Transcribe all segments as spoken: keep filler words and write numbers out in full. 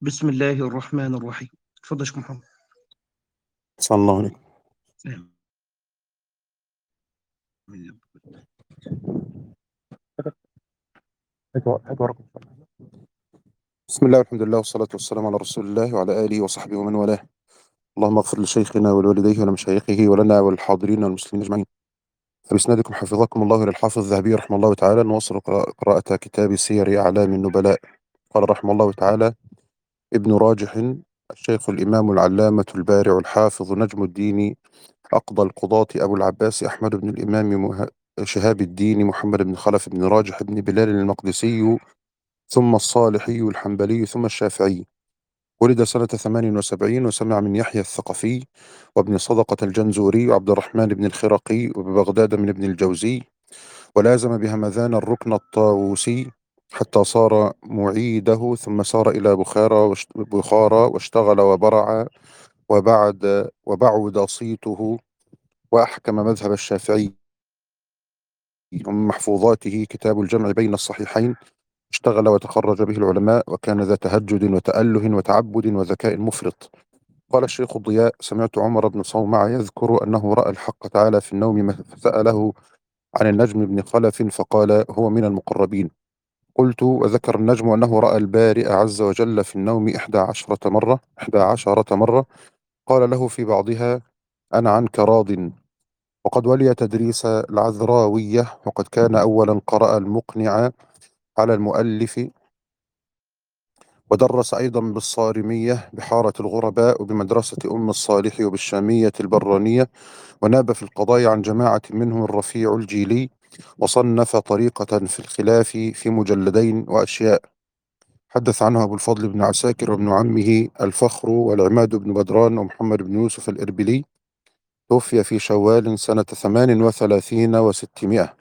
بسم الله الرحمن الرحيم. اتفضل يا شيخ محمد. صلى الله عليه. آمين. بسم الله والحمد لله والصلاة والسلام على رسول الله وعلى آله وصحبه ومن والاه. اللهم اغفر لشيخنا ولوالديه ولمشايخه ولنا وللحاضرين والمسلمين أجمعين. فبإسنادكم حفظكم الله إلى الحافظ الذهبي رحمه الله تعالى نواصل قراءة قراءة كتاب سير أعلام النبلاء. قال رحمه الله تعالى: ابن راجح الشيخ الإمام العلامة البارع الحافظ نجم الدين أقضى القضاة أبو العباس أحمد بن الإمام مه... شهاب الدين محمد بن خلف بن راجح بن بلال المقدسي ثم الصالحي الحنبلي ثم الشافعي. ولد سنة ثمان وسبعين وسمع من يحيى الثقفي وابن صدقة الجنزوري وعبد الرحمن بن الخرقي وببغداد من ابن الجوزي، ولازم بهمذان الركن الطاووسي حتى صار معيده، ثم سار إلى بخارى واشت- بخارى واشتغل وبرع وبعد وبعد صيته وأحكم مذهب الشافعي. ومن محفوظاته كتاب الجمع بين الصحيحين، اشتغل وتخرج به العلماء، وكان ذا تهجد وتأله وتعبد وذكاء مفرط. قال الشيخ الضياء: سمعت عمر بن صومعة يذكر أنه رأى الحق تعالى في النوم فسأله عن النجم بن خلف فقال: هو من المقربين. قلت: وذكر النجم أنه رأى البارئ عز وجل في النوم إحدى عشرة مرة إحدى عشرة مرة. قال له في بعضها: أنا عنك راض. وقد ولي تدريس العذراوية، وقد كان أولا قرأ المقنع على المؤلف، ودرس أيضا بالصارمية بحارة الغرباء وبمدرسة أم الصالح وبالشامية البرانية، وناب في القضاء عن جماعة منهم الرفيع الجيلي، وصنف طريقة في الخلاف في مجلدين وأشياء. حدث عنه أبو الفضل بن عساكر وابن عمه الفخر والعماد بن بدران ومحمد بن يوسف الإربلي. توفي في شوال سنة ثمان وثلاثين وستمائة.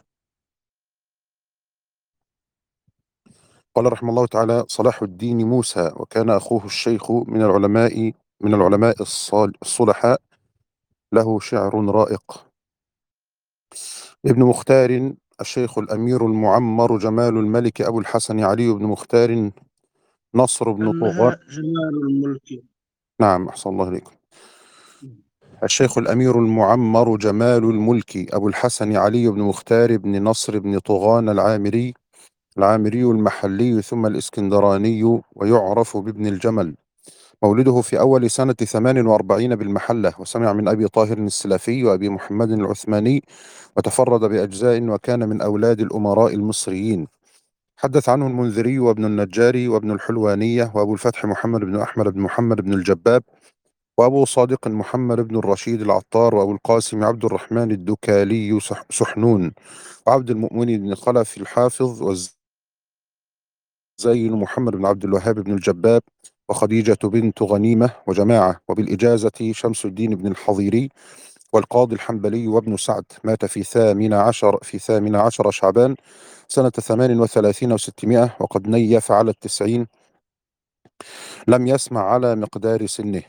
قال رحمه الله تعالى: صلاح الدين موسى، وكان أخوه الشيخ من العلماء من العلماء الصال- الصلحاء، له شعر رائق. ابن مختار الشيخ الأمير المعمر جمال الملك أبو الحسن علي بن مختار نصر بن طغان. أنها جمال الملك. نعم، أحسن الله إليكم. الشيخ الأمير المعمر جمال الملك أبو الحسن علي بن مختار بن نصر بن طغان العامري العامري المحلي ثم الإسكندراني، ويعرف بابن الجمل. مولده في أول سنة ثمان وأربعين بالمحلة، وسمع من أبي طاهر السلفي وأبي محمد العثماني، وتفرد بأجزاء، وكان من أولاد الأمراء المصريين. حدث عنه المنذري وابن النجاري وابن الحلوانية وأبو الفتح محمد بن أحمد بن محمد بن الجباب، وأبو صادق محمد بن الرشيد العطار، وأبو القاسم عبد الرحمن الدكالي سح- سحنون، وعبد المؤمن بن خلف الحافظ، والزين محمد بن عبد الوهاب بن الجباب، وخديجة بنت غنيمة، وجماعة. وبالإجازة شمس الدين بن الحضيري، والقاضي الحنبلي وابن سعد. مات في ثامن عشر في ثامن عشر شعبان سنة ثمان وثلاثين وستمائة، وقد نيف على التسعين، لم يسمع على مقدار سنه.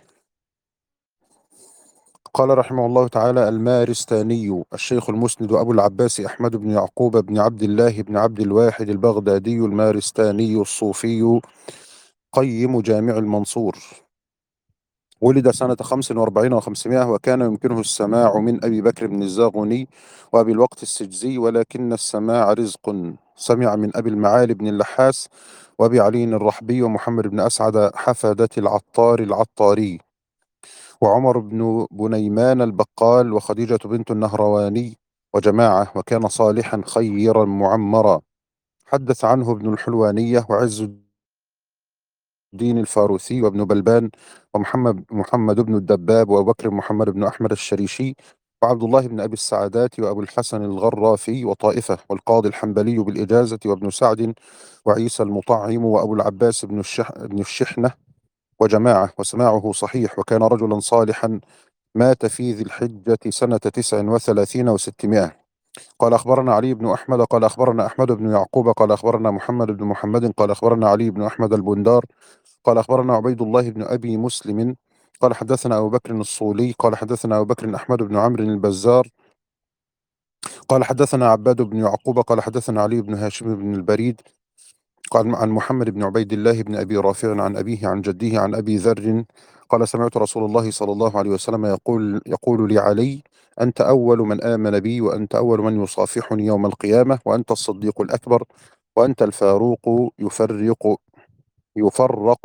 قال رحمه الله تعالى: المارستاني الشيخ المسند أبو العباس أحمد بن يعقوب بن عبد الله بن عبد الواحد البغدادي المارستاني الصوفي قيم جامع المنصور. ولد سنة خمس وأربعين وخمسمائة، وكان يمكنه السماع من أبي بكر بن الزاغني وأبي الوقت السجزي، ولكن السماع رزق. سمع من أبي المعالي بن اللحاس وأبي علي الرحبي ومحمد بن أسعد حفدة العطار العطاري، وعمر بن بنيمان البقال، وخديجة بنت النهرواني، وجماعة. وكان صالحا خيرا معمرا. حدث عنه ابن الحلوانية وعز الدين الفاروسي وابن بلبان ومحمد محمد بن الدباب وأبو بكر محمد بن أحمد الشريشي، وعبد الله بن أبي السعدات وأبو الحسن الغرافي وطائفة، والقاضي الحنبلي بالإجازة وابن سعد وعيسى المطعم وأبو العباس بن الشح بن الشحنة، وجماعة. وسماعه صحيح، وكان رجلا صالحا. مات في ذي الحجة سنة تسع وثلاثين وستمائة. قال أخبرنا علي بن أحمد قال أخبرنا أحمد بن يعقوب قال أخبرنا محمد بن محمد قال أخبرنا علي بن أحمد البندار قال أخبرنا عبيد الله بن أبي مسلم قال حدثنا أبو بكر الصولي قال حدثنا أبو بكر أحمد بن عمرو البزار قال حدثنا عباد بن يعقوب قال حدثنا علي بن هاشم بن البريد قال عن محمد بن عبيد الله بن أبي رافع عن أبيه عن جده عن أبي ذر قال سمعت رسول الله صلى الله عليه وسلم يقول يقول لعلي: أنت أول من آمن بي، وأنت أول من يصافحني يوم القيامة، وأنت الصديق الأكبر، وأنت الفاروق، يفرق يفرق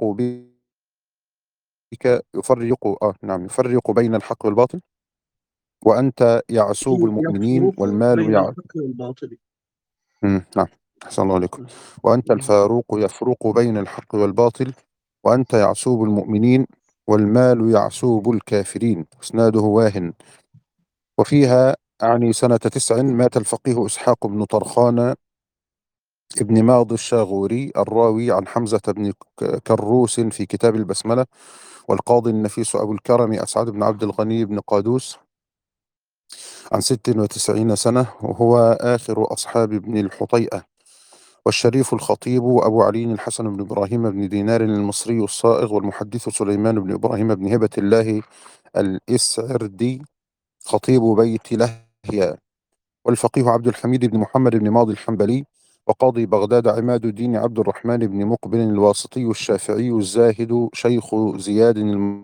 بك يفرق آه نعم يفرق بين الحق والباطل، وأنت يعسوب المؤمنين يفرق والمال بين يع... الحق والباطل. مم، نعم. أحسن الله عليكم. وأنت الفاروق يفرق بين الحق والباطل، وأنت يعسوب المؤمنين والمال يعسوب الكافرين. إسناده واهن. وفيها أعني سنة تسع مات الفقيه إسحاق بن طرخان ابن ماضي الشاغوري الراوي عن حمزة بن ك- كروس في كتاب البسملة، والقاضي النفيس أبو الكرم أسعد بن عبد الغني بن قادوس عن ست وتسعين سنة، وهو آخر أصحاب ابن الحطيئة. والشريف الخطيب أبو علي الحسن بن إبراهيم بن دينار المصري الصائغ، والمحدث سليمان بن إبراهيم بن هبة الله الإسعردي خطيب بيت لهيا. والفقيه عبد الحميد بن محمد بن ماضي الحنبلي، وقاضي بغداد عماد الدين عبد الرحمن بن مقبل الواسطي الشافعي الزاهد شيخ زياد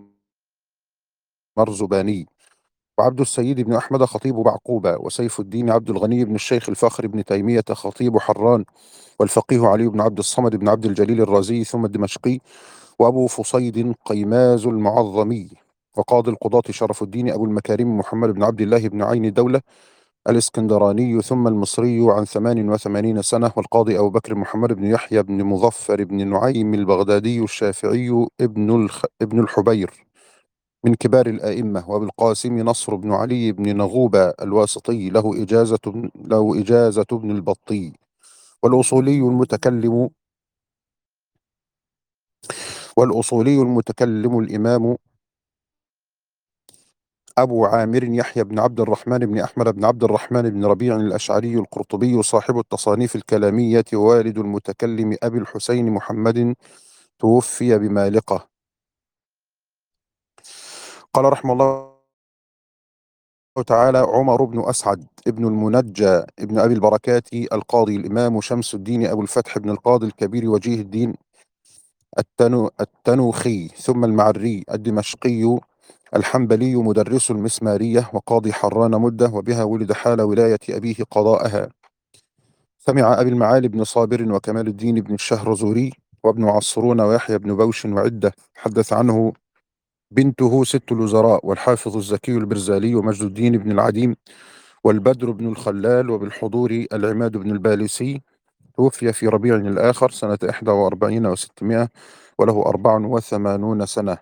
المرزباني. وعبد السيد بن أحمد خطيب بعقوبة. وسيف الدين عبد الغني بن الشيخ الفاخر بن تيمية خطيب حران. والفقيه علي بن عبد الصمد بن عبد الجليل الرازي ثم الدمشقي. وأبو فصيد قيماز المعظمي. وقاضي القضاة شرف الدين أبو المكارم محمد بن عبد الله بن عين دولة الإسكندراني ثم المصري عن ثمان وثمانين سنة. والقاضي أبو بكر محمد بن يحيى بن مظفر بن نعيم البغدادي الشافعي ابن الخ... ابن الحبير من كبار الآئمة. وأبو القاسم نصر بن علي بن نغوبة الواسطي له إجازة له إجازة ابن البطي. والأصولي المتكلم والأصولي المتكلم الإمام أبو عامر يحيى بن عبد الرحمن بن أحمد بن عبد الرحمن بن ربيع الأشعري القرطبي صاحب التصانيف الكلامية، ووالد المتكلم أبي الحسين محمد، توفي بمالقة. قال رحمه الله تعالى: عمر بن أسعد ابن المنجى ابن أبي البركات القاضي الإمام شمس الدين أبو الفتح بن القاضي الكبير وجيه الدين التنو التنوخي ثم المعري الدمشقي الحنبلي مدرس المسمارية وقاضي حران مدة، وبها ولد حال ولاية أبيه قضاءها. سمع أبي المعالي بن صابر وكمال الدين بن الشهرزوري وابن عصرون ويحيى بن بوش وعدة. حدث عنه بنته ست الوزراء والحافظ الزكي البرزالي ومجد الدين بن العديم والبدر بن الخلال، وبالحضور العماد بن البالسي. توفي في ربيع الآخر سنة إحدى وأربعين وستمائة وله أربع وثمانون سنة.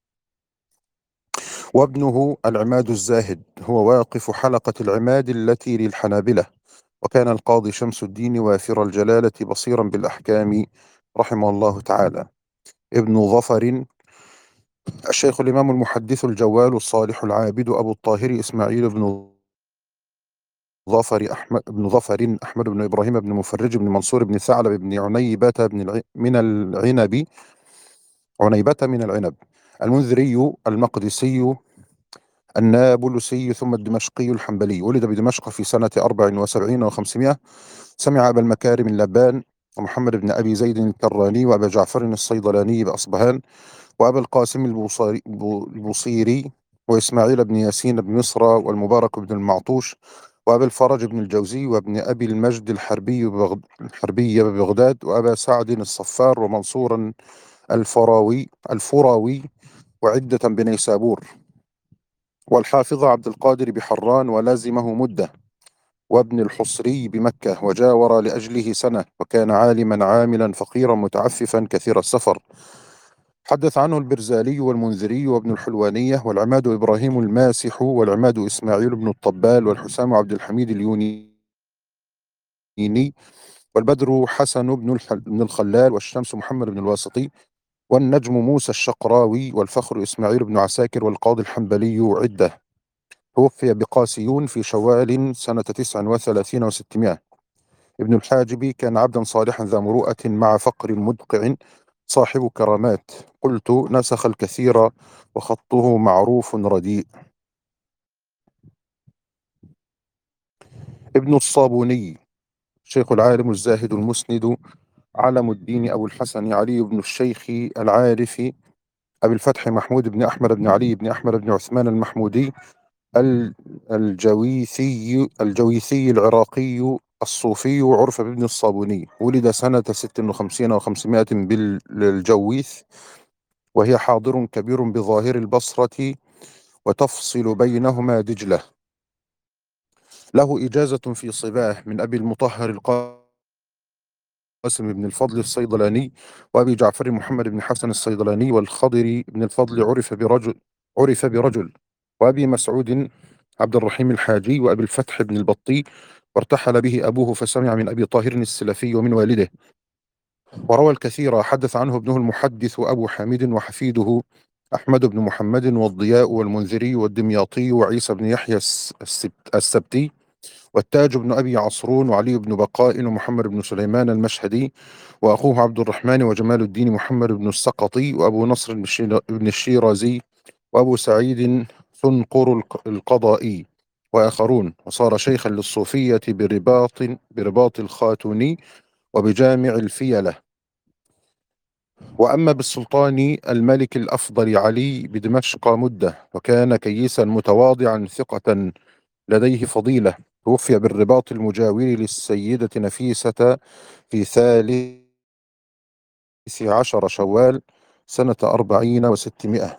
وابنه العماد الزاهد هو واقف حلقة العماد التي للحنابلة. وكان القاضي شمس الدين وافر الجلالة بصيرا بالأحكام رحمه الله تعالى. ابن ظفر الشيخ الإمام المحدث الجوال الصالح العابد أبو الطاهر إسماعيل بن ظفر أحمد بن ظفر أحمد بن إبراهيم بن مفرج بن منصور بن ثعلب بن عنيبة بن الع... من العنب عنيبة من العنب المنذري المقدسي النابلسي ثم الدمشقي الحنبلي. ولد بدمشق في سنة أربع وسبعين وخمسمائة. سمع أبا المكارم اللبان ومحمد بن أبي زيد الكراني وأبا جعفر الصيدلاني بأصبهان وأبا القاسم البوصيري, البوصيري وإسماعيل بن ياسين بن مصر والمبارك بن المعطوش وأبا الفرج بن الجوزي وابن أبي المجد الحربي ببغد الحربي ببغداد وأبا سعد الصفار ومنصورا الفراوي الفراوي وعدة بنيسابور. والحافظ عبد القادر بحران ولازمه مدة. وابن الحصري بمكة وجاور لأجله سنة. وكان عالما عاملا فقيرا متعففا كثير السفر. حدث عنه البرزالي والمنذري وابن الحلوانية والعماد إبراهيم الماسح والعماد إسماعيل بن الطبال والحسام عبد الحميد اليونيني والبدر حسن بن الح- بن الخلال والشمس محمد بن الواسطي والنجم موسى الشقراوي والفخر إسماعيل بن عساكر والقاضي الحنبلي عدة. توفي بقاسيون في شوال سنة تسع وثلاثين وستمائة. ابن الحاجب كان عبدا صالحا ذا مروءة مع فقر مدقع صاحب كرامات. قلت: نسخ الكثير وخطه معروف رديء. ابن الصابوني شيخ العالم الزاهد المسند علم الدين أبو الحسن علي بن الشيخ العارف أبي الفتح محمود بن أحمد بن علي بن أحمد بن عثمان المحمودي ال- الجويثي الجويثي العراقي الصوفي، عرف بابن الصابوني. ولد سنة ست وخمسين وخمسمائة بالجويث، وهي حاضر كبير بظاهر البصرة، وتفصل بينهما دجلة. له إجازة في صباه من أبي المطهر القاسم بن الفضل الصيدلاني، وأبي جعفر محمد بن حسن الصيدلاني، والخضر بن الفضل عرف برجل عرف برجل وأبي مسعود عبد الرحيم الحاجي، وأبي الفتح بن البطي، وارتحل به أبوه فسمع من أبي طاهر السلفي ومن والده، وروى الكثير. حدث عنه ابنه المحدث أبو حامد، وحفيده أحمد بن محمد، والضياء، والمنذري، والدمياطي، وعيسى بن يحيى الس- السبت- السبتي، والتاج بن أبي عصرون، وعلي بن بقاء، ومحمد بن سليمان المشهدي، وأخوه عبد الرحمن وجمال الدين محمد بن السقطي، وأبو نصر بن الشير- بن الشيرازي، وأبو سعيد ثنقر الق- القضائي، وآخرون. وصار شيخا للصوفية برباط برباط الخاتوني وبجامع الفيلة. وأما بالسلطان الملك الأفضل علي بدمشق مدة، وكان كيسا متواضعا ثقة لديه فضيلة. توفي بالرباط المجاور للسيدة نفيسة في ثالث عشر شوال سنة أربعين وستمائة.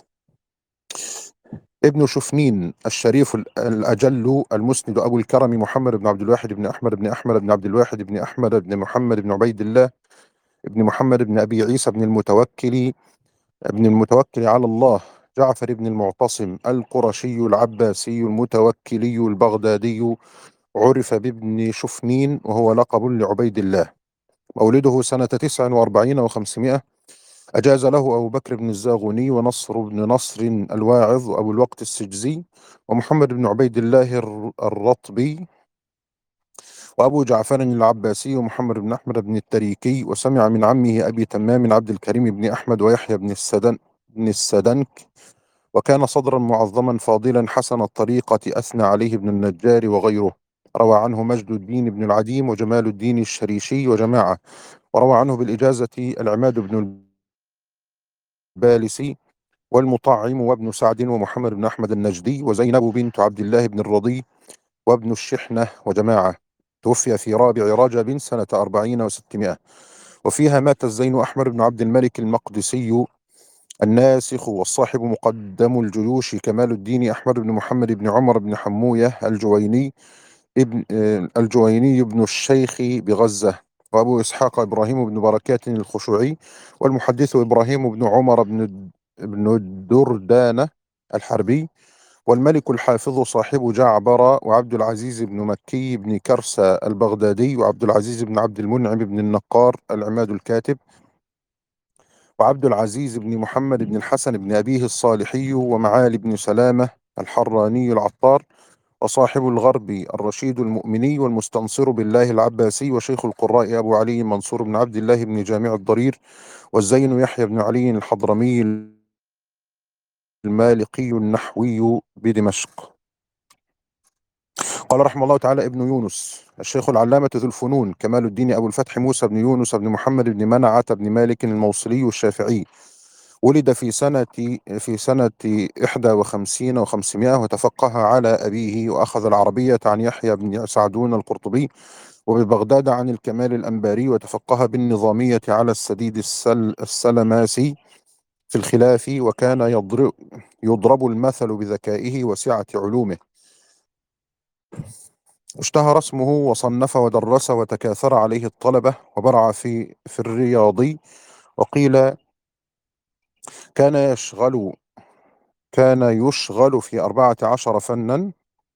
ابن شفنين الشريف ال- الأجل المسند أبو الكرم محمد بن عبد الواحد بن أحمد بن أحمد بن عبد الواحد بن أحمد بن محمد بن عبيد الله بن محمد بن أبي عيسى بن المتوكل ابن المتوكل على الله جعفر بن المعتصم القرشي العباسي المتوكلي البغدادي، عرف بابن شفنين، وهو لقب لعبيد الله. مولده سنة تسع وأربعين وخمسمائة. أجاز له أبو بكر بن الزاغوني، ونصر بن نصر الواعظ، وأبو الوقت السجزي، ومحمد بن عبيد الله الر- الرطبي، وأبو جعفر العباسي، ومحمد بن أحمد بن التريكي. وسمع من عمه أبي تمام عبد الكريم بن أحمد ويحيى بن السدن بن السدنك. وكان صدرا معظما فاضلا حسن الطريقة، أثنى عليه ابن النجار وغيره. روى عنه مجد الدين بن العديم وجمال الدين الشريشي وجماعة. وروى عنه بالإجازة العماد بن البالسي، والمطعم، وابن سعد، ومحمد بن أحمد النجدي، وزينب بنت عبد الله بن الرضي، وابن الشحنة وجماعة. توفي في رابع رجب سنة أربعين وستمائة. وفيها مات الزين أحمد بن عبد الملك المقدسي الناسخ، والصاحب مقدم الجيوش كمال الدين أحمد بن محمد بن عمر بن حموية الجويني ابن آه، الجويني بن الشيخ بغزة. وأبو إسحاق إبراهيم بن بركات الخشوعي، والمحدث إبراهيم بن عمر بن بن الدردانة الحربي، والملك الحافظ صاحب جعبر، وعبد العزيز بن مكي بن كرسى البغدادي، وعبد العزيز بن عبد المنعم بن النقار العماد الكاتب، وعبد العزيز بن محمد بن الحسن بن أبيه الصالحي، ومعالي بن سلامة الحراني العطار، وصاحب الغرب الرشيد المؤمني، والمستنصر بالله العباسي، وشيخ القراء أبو علي منصور بن عبد الله بن جامع الضرير، والزين يحيى بن علي الحضرمي المالقي النحوي بدمشق. قال رحمه الله تعالى: ابن يونس الشيخ العلامة ذو الفنون كمال الدين أبو الفتح موسى بن يونس بن محمد بن منعة بن مالك الموصلي الشافعي. ولد في سنة في سنة إحدى وخمسين وخمسمائة، وتفقه على أبيه، وأخذ العربية عن يحيى بن سعدون القرطبي، وببغداد عن الكمال الأنباري، وتفقه بالنظامية على السديد السل السلماسي في الخلاف. وكان يضرب, يضرب المثل بذكائه وسعة علومه. اشتهر اسمه وصنف ودرس، وتكاثر عليه الطلبة، وبرع في في الرياضي. وقيل كان يشغل كان يشغل في أربعة عشر فنا.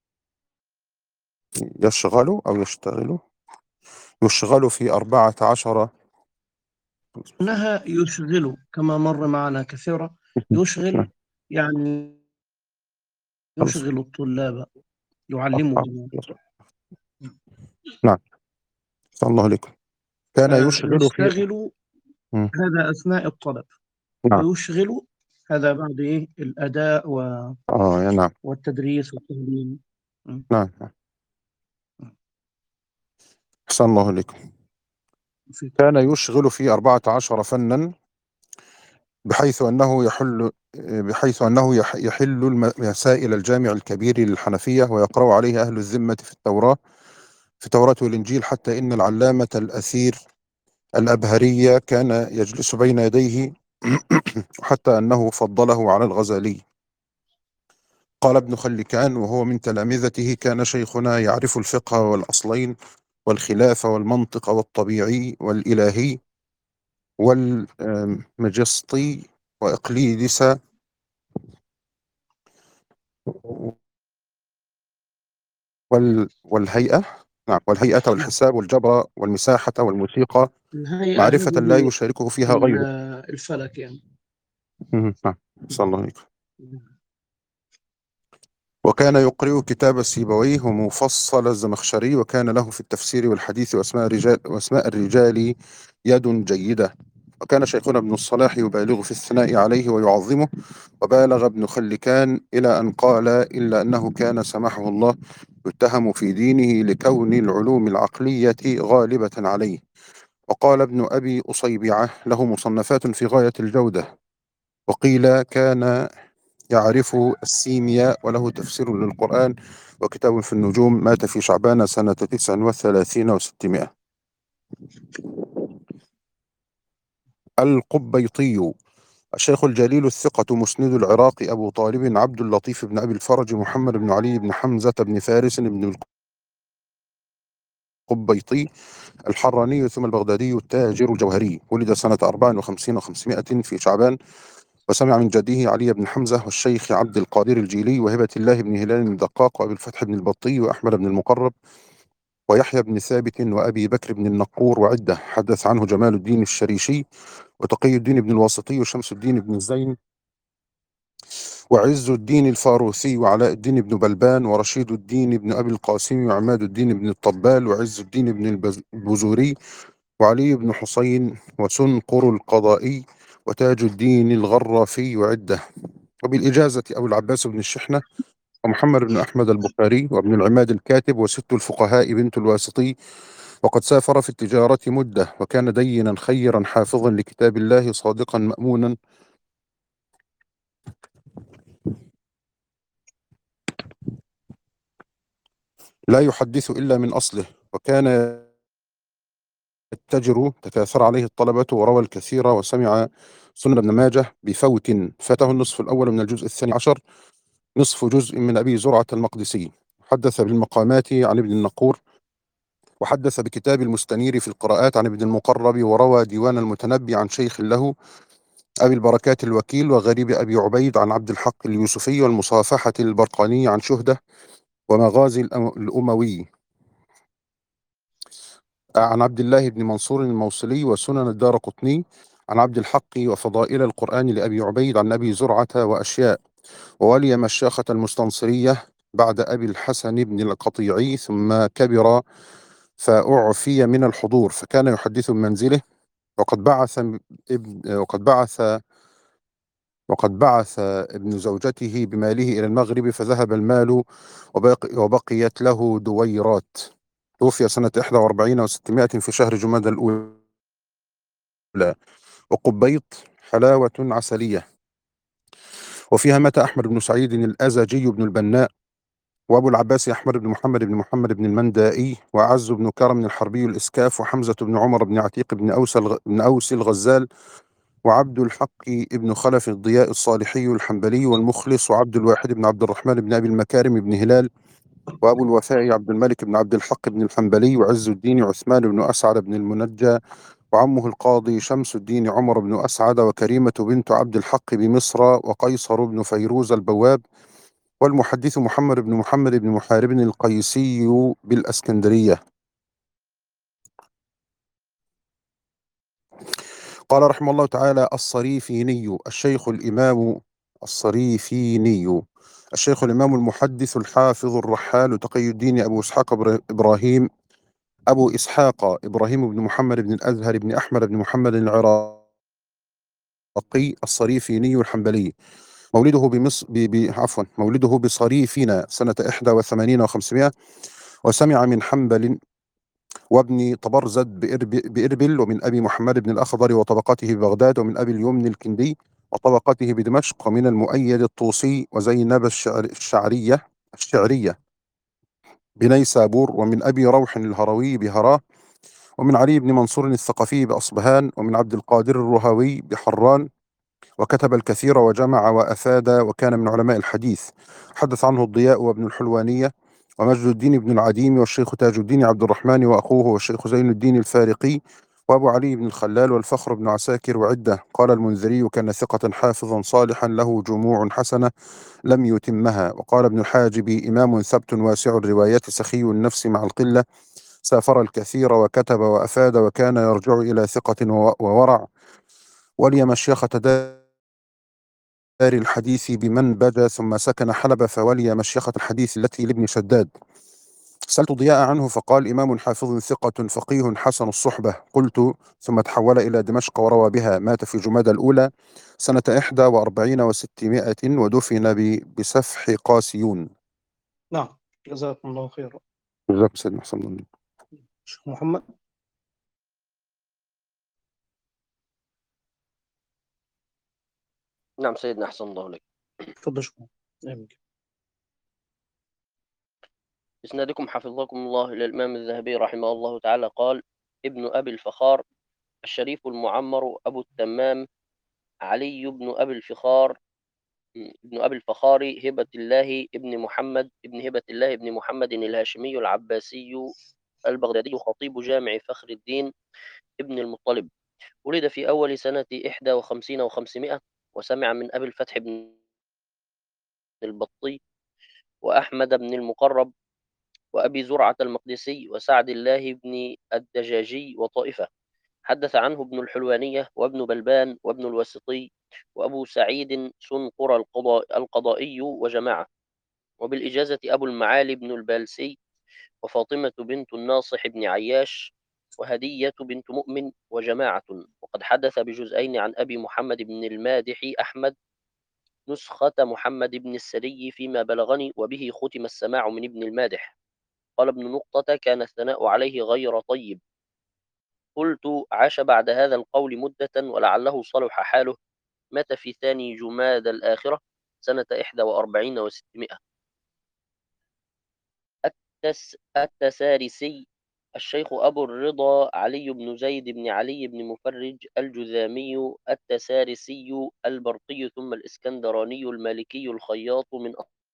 يشغل أو يشتغل يشغل في أربعة عشر. إنها يشغل كما مر معنا كثيرا. يشغل نعم. يعني خلص. يشغل الطلاب، آه، آه، يعلمهم. خلص. نعم. صلى الله عليكم. كان آه، يشغل في. يشتغل مم. هذا أثناء الطلب، نعم. ويشغل هذا بعد إيه الأداء و- آه يا نعم. والتدريس والتعليم. م. نعم. نعم. أحسن الله عليكم. في كان يشغل في أربعة عشر فنا، بحيث أنه يحل بحيث أنه يح- يحل الم- مسائل الجامع الكبير للحنفية، ويقرأ عليه أهل الذمة في التوراة في التوراة والإنجيل، حتى إن العلامة الأثير الأبهري كان يجلس بين يديه حتى أنه فضله على الغزالي. قال ابن خلكان وهو من تلامذته: كان شيخنا يعرف الفقه والأصلين والخلاف والمنطق والطبيعي والإلهي والمجسطي وإقليدس وال والهيئة نعم والهيئة والحساب والجبر والمساحة والموسيقى، الهيئة معرفة لا هذه يشاركه فيها ال- غيره. الفلك يعني. مهم. نعم، صلى الله عليه وسلم. وكان يقرئ كتاب سيبويه ومفصل الزمخشري، وكان له في التفسير والحديث وأسماء الرجال وأسماء الرجال يد جيدة. وكان شيخنا ابن الصلاح يبالغ في الثناء عليه ويعظمه، وبالغ ابن خلكان إلى أن قال: إلا أنه كان سمحه الله يتهم في دينه لكون العلوم العقلية غالبة عليه. وقال ابن أبي أصيبعة له مصنفات في غاية الجودة. وقيل كان يعرف السيمياء، وله تفسير للقرآن وكتاب في النجوم. مات في شعبان سنة تسع وثلاثين وستمائة. القبيطي الشيخ الجليل الثقة مسند العراق أبو طالب عبد اللطيف بن أبي الفرج محمد بن علي بن حمزة بن فارس بن القبيطي الحراني ثم البغدادي التاجر الجوهري، ولد سنة أربع وخمسين وخمسمائة في شعبان، وسمع من جده علي بن حمزة والشيخ عبد القادر الجيلي وهبة الله بن هلال الدقاق وأبي الفتح بن البطي وأحمد بن المقرب ويحيى بن ثابت وأبي بكر بن النقور وعدة. حدث عنه جمال الدين الشريشي وتقي الدين بن الواسطي وشمس الدين بن الزين وعز الدين الفاروسي وعلاء الدين بن بلبان ورشيد الدين بن أبي القاسم وعماد الدين بن الطبال وعز الدين بن البز- البزوري وعلي بن حسين وسنقر القضائي وتاج الدين الغرافي وعدة. وبالإجازة أبو العباس بن الشحنة ومحمد بن أحمد البخاري وابن العماد الكاتب وست الفقهاء بنت الواسطي. وقد سافر في التجارة مدة، وكان دينا خيرا حافظا لكتاب الله صادقا مأمونا لا يحدث إلا من أصله. وكان يتجر تكاثر عليه الطلبة وروى الكثير، وسمع سنن ابن ماجه بفوت فاته النصف الأول من الجزء الثاني عشر، نصف جزء من أبي زرعة المقدسي. حدث بالمقامات عن ابن النقور، وحدث بكتاب المستنير في القراءات عن ابن المقرب، وروى ديوان المتنبي عن شيخ له أبي البركات الوكيل وغريب أبي عبيد عن عبد الحق اليوسفي، والمصافحة البرقاني عن شهدة، ومغازي الأم- الأموي عن عبد الله بن منصور الموصلي، وسنن الدار قطني عن عبد الحق، وفضائل القرآن لأبي عبيد عن أبي زرعة وأشياء. وولي مشاخة المستنصرية بعد أبي الحسن بن القطيعي، ثم كبر فأعفي من الحضور، فكان يحدث من منزله. وقد بعث ابن وقد بعث وقد بعث ابن زوجته بماله إلى المغرب، فذهب المال وبقي وبقيت له دويرات. توفي سنة إحدى وأربعين و600 في شهر جمادى الأولى. وقبيط حلاوة عسلية. وفيها مات أحمد بن سعيد الأزجي بن البناء، وأبو العباس أحمد بن محمد بن محمد بن المندائي، وعز بن كرم الحربي الإسكاف، وحمزة بن عمر بن عتيق بن أوس الغ... بن أوس الغزال، وعبد الحق بن خلف الضياء الصالحي الحنبلي والمخلص، وعبد الواحد بن عبد الرحمن بن أبي المكارم بن هلال، وأبو الوفاء عبد الملك بن عبد الحق بن الحنبلي، وعز الدين عثمان بن أسعد بن المنجى، وعمه القاضي شمس الدين عمر بن أسعد، وكريمة بنت عبد الحق بمصر، وقيصر بن فيروز البواب، والمحدث محمد بن محمد بن محارب القيسي بالأسكندرية. قال رحمه الله تعالى: الصريفيني الشيخ الإمام الصريفيني الشيخ الإمام المحدث الحافظ الرحال تقي الدين أبو إسحاق إبر- إبراهيم أبو إسحاق إبراهيم بن محمد بن الأزهر بن أحمد بن محمد العراقي الصريفيني الحنبلي. مولده بمصر ب... ب... عفوا مولده بصريفنا سنة إحدى وثمانين وخمسمائة. وسمع من حنبل وابن طبرزد بإرب- بإربل، ومن أبي محمد بن الأخضر وطبقته ببغداد، ومن أبي اليمن الكندي وطبقته بدمشق، ومن المؤيد الطوسي وزينب الشعر الشعرية الشعرية بنيسابور، ومن أبي روح الهروي بهراه، ومن علي بن منصور الثقفي بأصبهان، ومن عبد القادر الرهوي بحران. وكتب الكثير وجمع وأفاد، وكان من علماء الحديث. حدث عنه الضياء وابن الحلوانية ومجد الدين بن العديم والشيخ تاج الدين عبد الرحمن وأخوه والشيخ زين الدين الفارقي وأبو علي بن الخلال والفخر بن عساكر وعدة. قال المنذري: كان ثقة حافظا صالحا له جموع حسنة لم يتمها. وقال ابن الحاجب: إمام ثبت واسع الروايات سخي النفس مع القلة، سافر الكثير وكتب وأفاد، وكان يرجع إلى ثقة و- وورع. ولي مشيخة دار الحديث بمنبج، ثم سكن حلب فولي مشيخة الحديث التي لابن شداد. سألت ضياء عنه فقال: إمام حافظ ثقة فقيه حسن الصحبة. قلت: ثم تحول إلى دمشق وروى بها. مات في جمادى الأولى سنة إحدى وأربعين وستمائة، ودفن ب- بسفح قاسيون. نعم، جزاكم الله خيرا. جزاك سيدنا حسن الله. شيخ محمد. نعم سيدنا، أحسن الله إليك. تفضل شيخ محمد. آمين. إسنادكم حفظكم الله إلى الإمام الذهبي رحمه الله تعالى قال: ابن أبي الفخار الشريف المعمر أبو التمام علي بن أبي الفخار ابن أبي الفخار هبة الله ابن محمد ابن هبة الله ابن محمد الهاشمي العباسي البغدادي، خطيب جامع فخر الدين ابن المطلب. ولد في أول سنة إحدى وخمسين وخمسمائة، وسمع من أبي الفتح بن البطي وأحمد بن المقرب وأبي زرعة المقدسي وسعد الله بن الدجاجي وطائفة. حدث عنه ابن الحلوانية وابن بلبان وابن الواسطي وأبو سعيد سنقر القضاء القضائي وجماعة. وبالإجازة أبو المعالي بن البالسي وفاطمة بنت الناصح بن عياش وهدية بنت مؤمن وجماعة. وقد حدث بجزئين عن أبي محمد بن المادح أحمد نسخة محمد بن السري فيما بلغني، وبه ختم السماع من ابن المادح. قال ابن نقطة: كان الثناء عليه غير طيب. قلت: عاش بعد هذا القول مدة ولعله صلح حاله. مات في ثاني جماد الآخرة سنة إحدى وأربعين وستمائة. التس التسارسي الشيخ أبو الرضا علي بن زيد بن علي بن مفرج الجذامي التسارسي البرقي ثم الإسكندراني المالكي الخياط من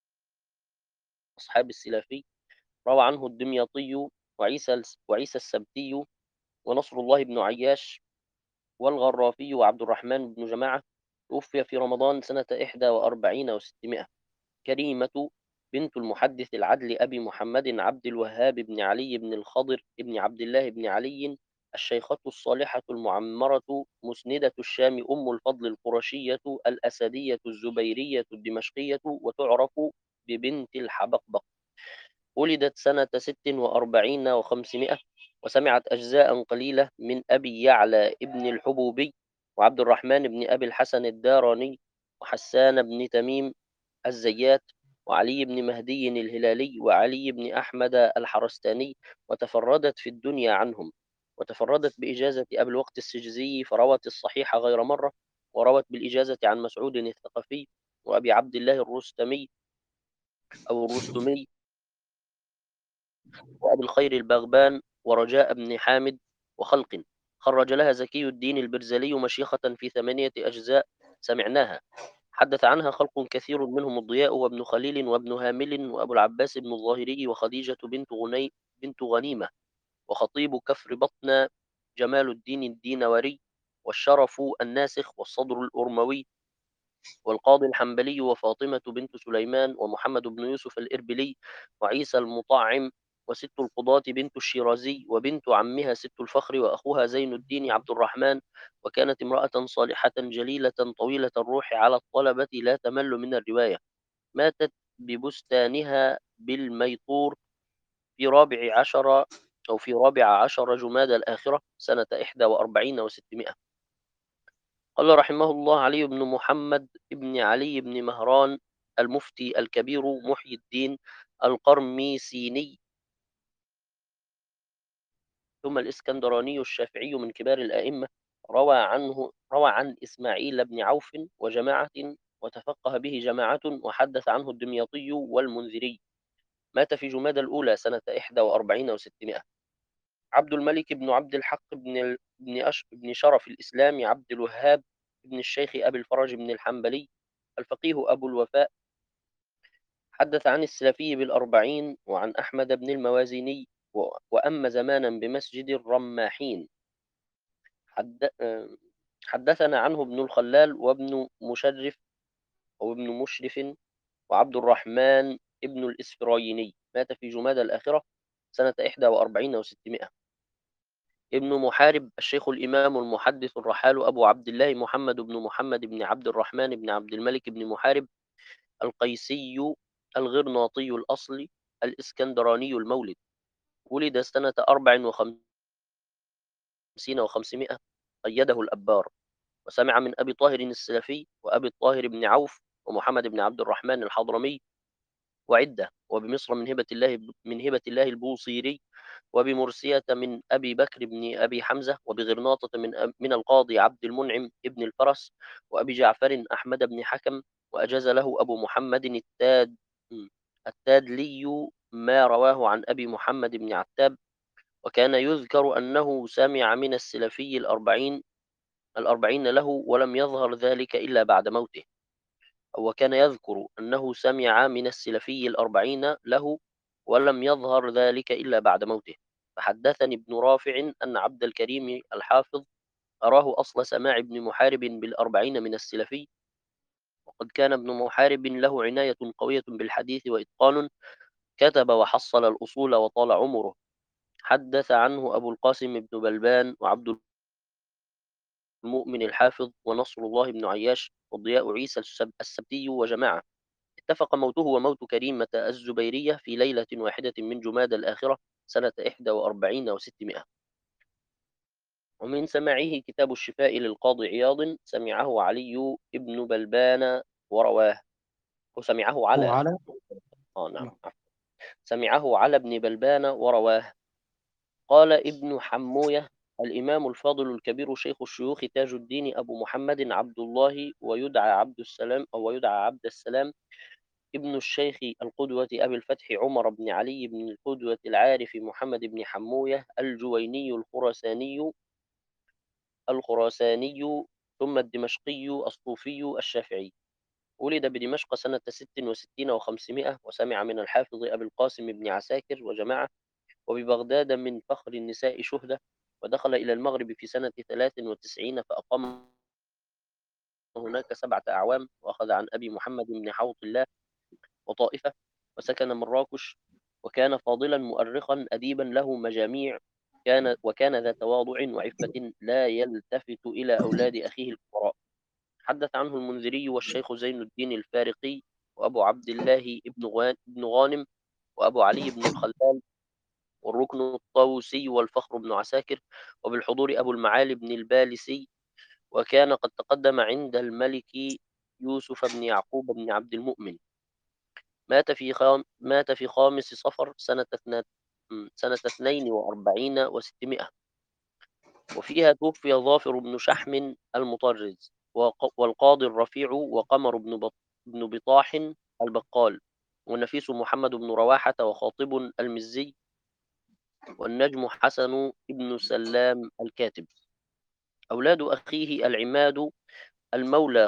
أصحاب السلافي. روى عنه الدمياطي وعيسى وعيسى السبتي ونصر الله بن عياش والغرافي وعبد الرحمن بن جماعة. توفي في رمضان سنة إحدى وأربعين وستمائة. كريمة بنت المحدث العدل أبي محمد عبد الوهاب بن علي بن الخضر بن عبد الله بن علي الشيخة الصالحة المعمرة مسندة الشام أم الفضل القرشية الأسدية الزبيرية الدمشقية، وتعرف ببنت الحبقبق. ولدت سنة ست وأربعين وخمسمائة، وسمعت أجزاء قليلة من أبي يعلى ابن الحبوبي وعبد الرحمن بن أبي الحسن الداراني وحسان بن تميم الزيات وعلي بن مهدي الهلالي وعلي بن أحمد الحرستاني، وتفردت في الدنيا عنهم. وتفردت بإجازة أبي الوقت السجزي فروت الصحيح غير مرة، وروت بالإجازة عن مسعود الثقفي وأبي عبد الله الرستمي أو الرستمي وأبي الخير البغبان ورجاء بن حامد وخلق. خرج لها زكي الدين البرزلي مشيخة في ثمانية أجزاء سمعناها. حدث عنها خلق كثير منهم الضياء وابن خليل وابن هامل وأبو العباس بن الظاهري وخديجة بنت غني بنت غنيمة وخطيب كفر بطن جمال الدين الدينوري والشرف الناسخ والصدر الأرموي والقاضي الحنبلي وفاطمة بنت سليمان ومحمد بن يوسف الإربلي وعيسى المطعم وست القضاة بنت الشيرازي وبنت عمها ست الفخر وأخوها زين الدين عبد الرحمن. وكانت امرأة صالحة جليلة طويلة الروح على الطلبة لا تمل من الرواية. ماتت ببستانها بالميطور في رابع عشر أو في رابع عشر جماد الآخرة سنة إحدى وأربعين وستمائة. قال رحمه الله: علي بن محمد بن علي بن مهران المفتي الكبير محي الدين القرميسيني ثم الإسكندراني الشافعي من كبار الأئمة، روى عنه روى عن إسماعيل بن عوف وجماعة، وتفقه به جماعة، وحدث عنه الدمياطي والمنذري. مات في جمادى الأولى سنة إحدى وأربعين وستمائة. عبد الملك بن عبد الحق بن ال... بن, أش... بن شرف الإسلام عبد الوهاب بن الشيخ أبي الفرج بن الحنبلي الفقيه أبو الوفاء، حدث عن السلفي بالأربعين وعن أحمد بن الموازيني، و... وأما زمانا بمسجد الرماحين. حد... آه، حدثنا عنه ابن الخلال وابن مشرف وابن مشرف وعبد الرحمن ابن الإسفرايني. مات في جمادى الآخرة سنة إحدى وأربعين وستمائة. ابن محارب الشيخ الإمام المحدث الرحال أبو عبد الله محمد بن محمد بن عبد الرحمن بن عبد الملك بن محارب القيسي الغرناطي الأصل الإسكندراني المولد. ولد سنة أربع وخمسين وخمسمائة، قيده الأبار. وسمع من أبي طاهر السلفي وأبي الطاهر بن عوف ومحمد بن عبد الرحمن الحضرمي وعدة، وبمصر من هبة الله من هبة الله البوصيري، وبمرسية من أبي بكر بن أبي حمزة، وبغرناطة من من القاضي عبد المنعم ابن الفرس، وأبي جعفر أحمد بن حكم. وأجاز له أبو محمد التاد التادلي ما رواه عن أبي محمد بن عتاب. وكان يذكر أنه سمع من السلفي الأربعين الأربعين له، ولم يظهر ذلك إلا بعد موته. وكان يذكر أنه سمع من السلفي الأربعين له، ولم يظهر ذلك إلا بعد موته. فحدثني ابن رافع أن عبد الكريم الحافظ أراه أصل سماع ابن محارب بالأربعين من السلفي، وقد كان ابن محارب له عناية قوية بالحديث وإتقان، كتب وحصل الأصول وطال عمره. حدث عنه أبو القاسم بن بلبان وعبد المؤمن الحافظ ونصر الله بن عياش وضياء عيسى السبتي وجماعة. اتفق موته وموت كريمة الزبيرية في ليلة واحدة من جمادى الآخرة سنة إحدى وأربعين وستمائة. ومن سماعه كتاب الشفاء للقاضي عياض، سمعه علي بن بلبان ورواه. وسمعه هو على على آه نعم سمعه على ابن بلبان ورواه. قال ابن حموية: الإمام الفاضل الكبير شيخ الشيوخ تاج الدين أبو محمد عبد الله، ويدعى عبد السلام أو ويدعى عبد السلام، ابن الشيخ القدوة أبي الفتح عمر بن علي بن القدوة العارف محمد بن حموية الجويني الخراساني الخراساني ثم الدمشقي الصوفي الشافعي. ولد بدمشق سنة ست وستين وخمسمائة، وسمع من الحافظ أبي القاسم بن عساكر وجماعة. وببغداد من فخر النساء شهدة. ودخل إلى المغرب في سنة ثلاث وتسعين فأقام هناك سبعة أعوام، وأخذ عن أبي محمد بن حوط الله وطائفة، وسكن مراكش. وكان فاضلا مؤرخا أديبا له مجاميع، كان وكان ذا تواضع وعفة لا يلتفت إلى أولاد أخيه الفقراء. حدث عنه المنذري والشيخ زين الدين الفارقي وأبو عبد الله بن غانم وأبو علي بن الخلال والركن الطوسي والفخر بن عساكر، وبالحضور أبو المعالي بن البالسي. وكان قد تقدم عند الملك يوسف بن يعقوب بن عبد المؤمن. مات في خام مات في خامس صفر سنة اثنات سنة اثنين وأربعين وستمائة. وفيها توفي ظافر بن شحم المطرز، والقاضي الرفيع وقمر بن بط... بن بطاح البقال، والنفيس محمد بن رواحة وخاطب المزي، والنجم حسن بن سلام الكاتب. أولاد أخيه العماد المولى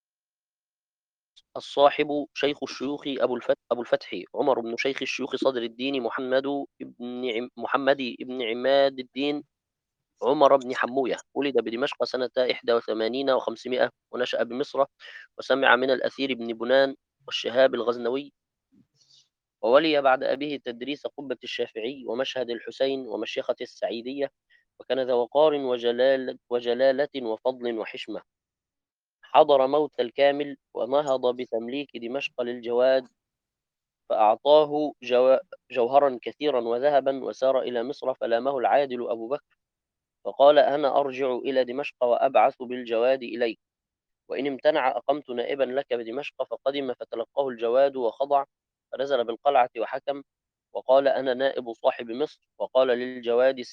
الصاحب شيخ الشيوخ أبو الفتح, أبو الفتح عمر بن شيخ الشيوخ صدر الدين محمد بن عم محمد بن عماد الدين عمر بن حموية. ولد بدمشق سنة إحدى وثمانين وخمسمائة، ونشأ بمصر، وسمع من الأثير بن بنان والشهاب الغزنوي. وولي بعد أبيه تدريس قبة الشافعي ومشهد الحسين ومشيخة السعيدية، وكان ذا وقار وجلال وجلالة وفضل وحشمة. حضر موت الكامل ونهض بتمليك دمشق للجواد، فأعطاه جو... جوهرا كثيرا وذهبا، وسار إلى مصر فلامه العادل أبو بكر، فقال: أنا أرجع إلى دمشق وأبعث بالجواد إليك، وإن امتنع أقمت نائبا لك بدمشق. فقدم فتلقاه الجواد وخضع، فنزل بالقلعة وحكم، وقال: أنا نائب صاحب مصر. وقال للجواد: سر،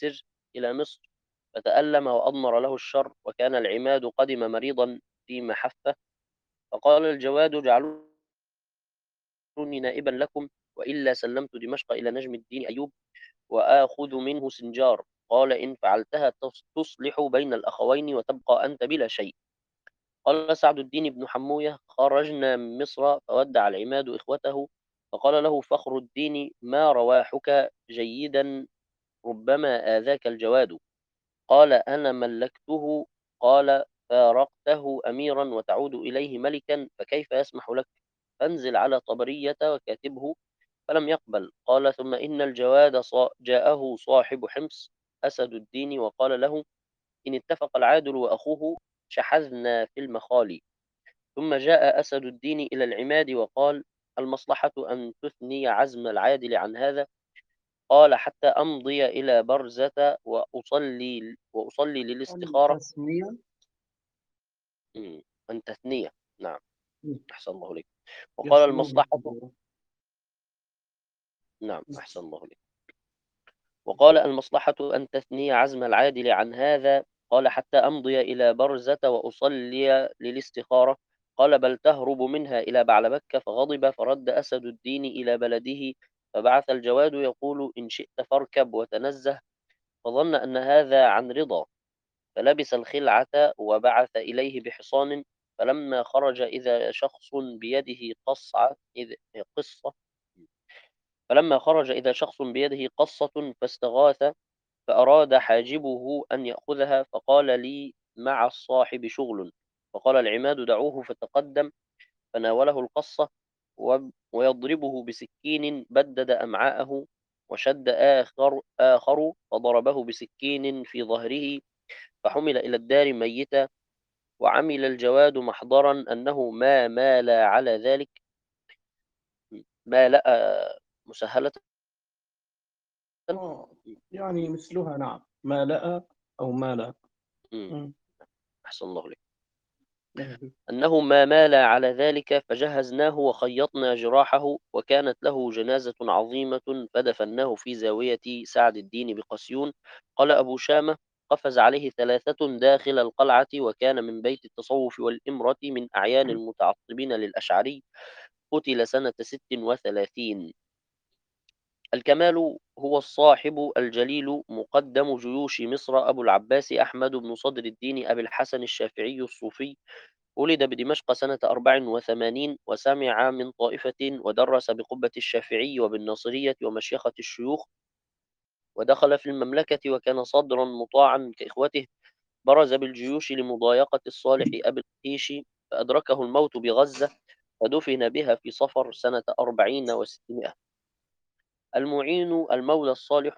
إلى مصر فتألم وأضمر له الشر، وكان العماد قدم مريضا في محفة، فقال الجواد: اجعلوني نائبا لكم، وإلا سلمت دمشق إلى نجم الدين أيوب وآخذ منه سنجار. قال: إن فعلتها تص- تصلح بين الأخوين وتبقى أنت بلا شيء. قال سعد الدين بن حموية: خرجنا من مصر فودع العماد إخوته، فقال له فخر الدين: ما رواحك جيدا، ربما آذاك الجواد. قال: أنا ملكته. قال: فارقته أميرا وتعود إليه ملكا، فكيف يسمح لك؟ فانزل على طبرية وكاتبه. فلم يقبل. قال: ثم إن الجواد صا- جاءه صاحب حمص أسد الدين وقال له: إن اتفق العادل وأخوه شحذنا في المخالي. ثم جاء أسد الدين إلى العماد وقال: المصلحة أن تثني عزم العادل عن هذا. قال: حتى أمضي إلى برزة وأصلي وأصلي للاستخارة. التسمية. مم. أن تثنية. نعم. أحسن الله إليك. وقال: يصلون المصلحة. القبور. نعم. أحسن الله إليك. وقال: المصلحة أن تثني عزم العادل عن هذا. قال: حتى أمضي إلى برزة وأصلي للاستخارة. قال: بل تهرب منها إلى بعلبك. فغضب فرد أسد الدين إلى بلده، فبعث الجواد يقول: إن شئت فاركب وتنزه. فظن أن هذا عن رضا، فلبس الخلعة وبعث إليه بحصان. فلما خرج إذا شخص بيده قصعة إذ قصة فلما خرج إذا شخص بيده قصة فاستغاث، فأراد حاجبه أن يأخذها، فقال: لي مع الصاحب شغل. فقال العماد: دعوه. فتقدم فناوله القصة، وب- ويضربه بسكين بدد أمعاءه. وشد آخر آخر فضربه بسكين في ظهره، فحمل إلى الدار ميتا. وعمل الجواد محضرا أنه ما مال على ذلك. ما لأ مسهلة. آه، يعني مثلها نعم، ما لأ أو ما لا. مم. مم. أحسن الله عليك. يعني أنه ما مال على ذلك، فجهزناه وخيطنا جراحه، وكانت له جنازة عظيمة، فدفناه في زاوية سعد الدين بقسيون. قال أبو شامة: قفز عليه ثلاثة داخل القلعة، وكان من بيت التصوف والإمرة من أعيان المتعصبين للأشعري. قتل سنة ست وثلاثين. الكمال هو الصاحب الجليل مقدم جيوش مصر أبو العباس أحمد بن صدر الدين أبي الحسن الشافعي الصوفي. ولد بدمشق سنة أربع وثمانين، وسمع من طائفة، ودرس بقبة الشافعي وبالناصرية ومشيخة الشيوخ، ودخل في المملكة وكان صدرا مطاعا كإخوته. برز بالجيوش لمضايقة الصالح أبي القيش، فأدركه الموت بغزة، فدفن بها في صفر سنة أربعين وستمائة. المعين المولى الصالح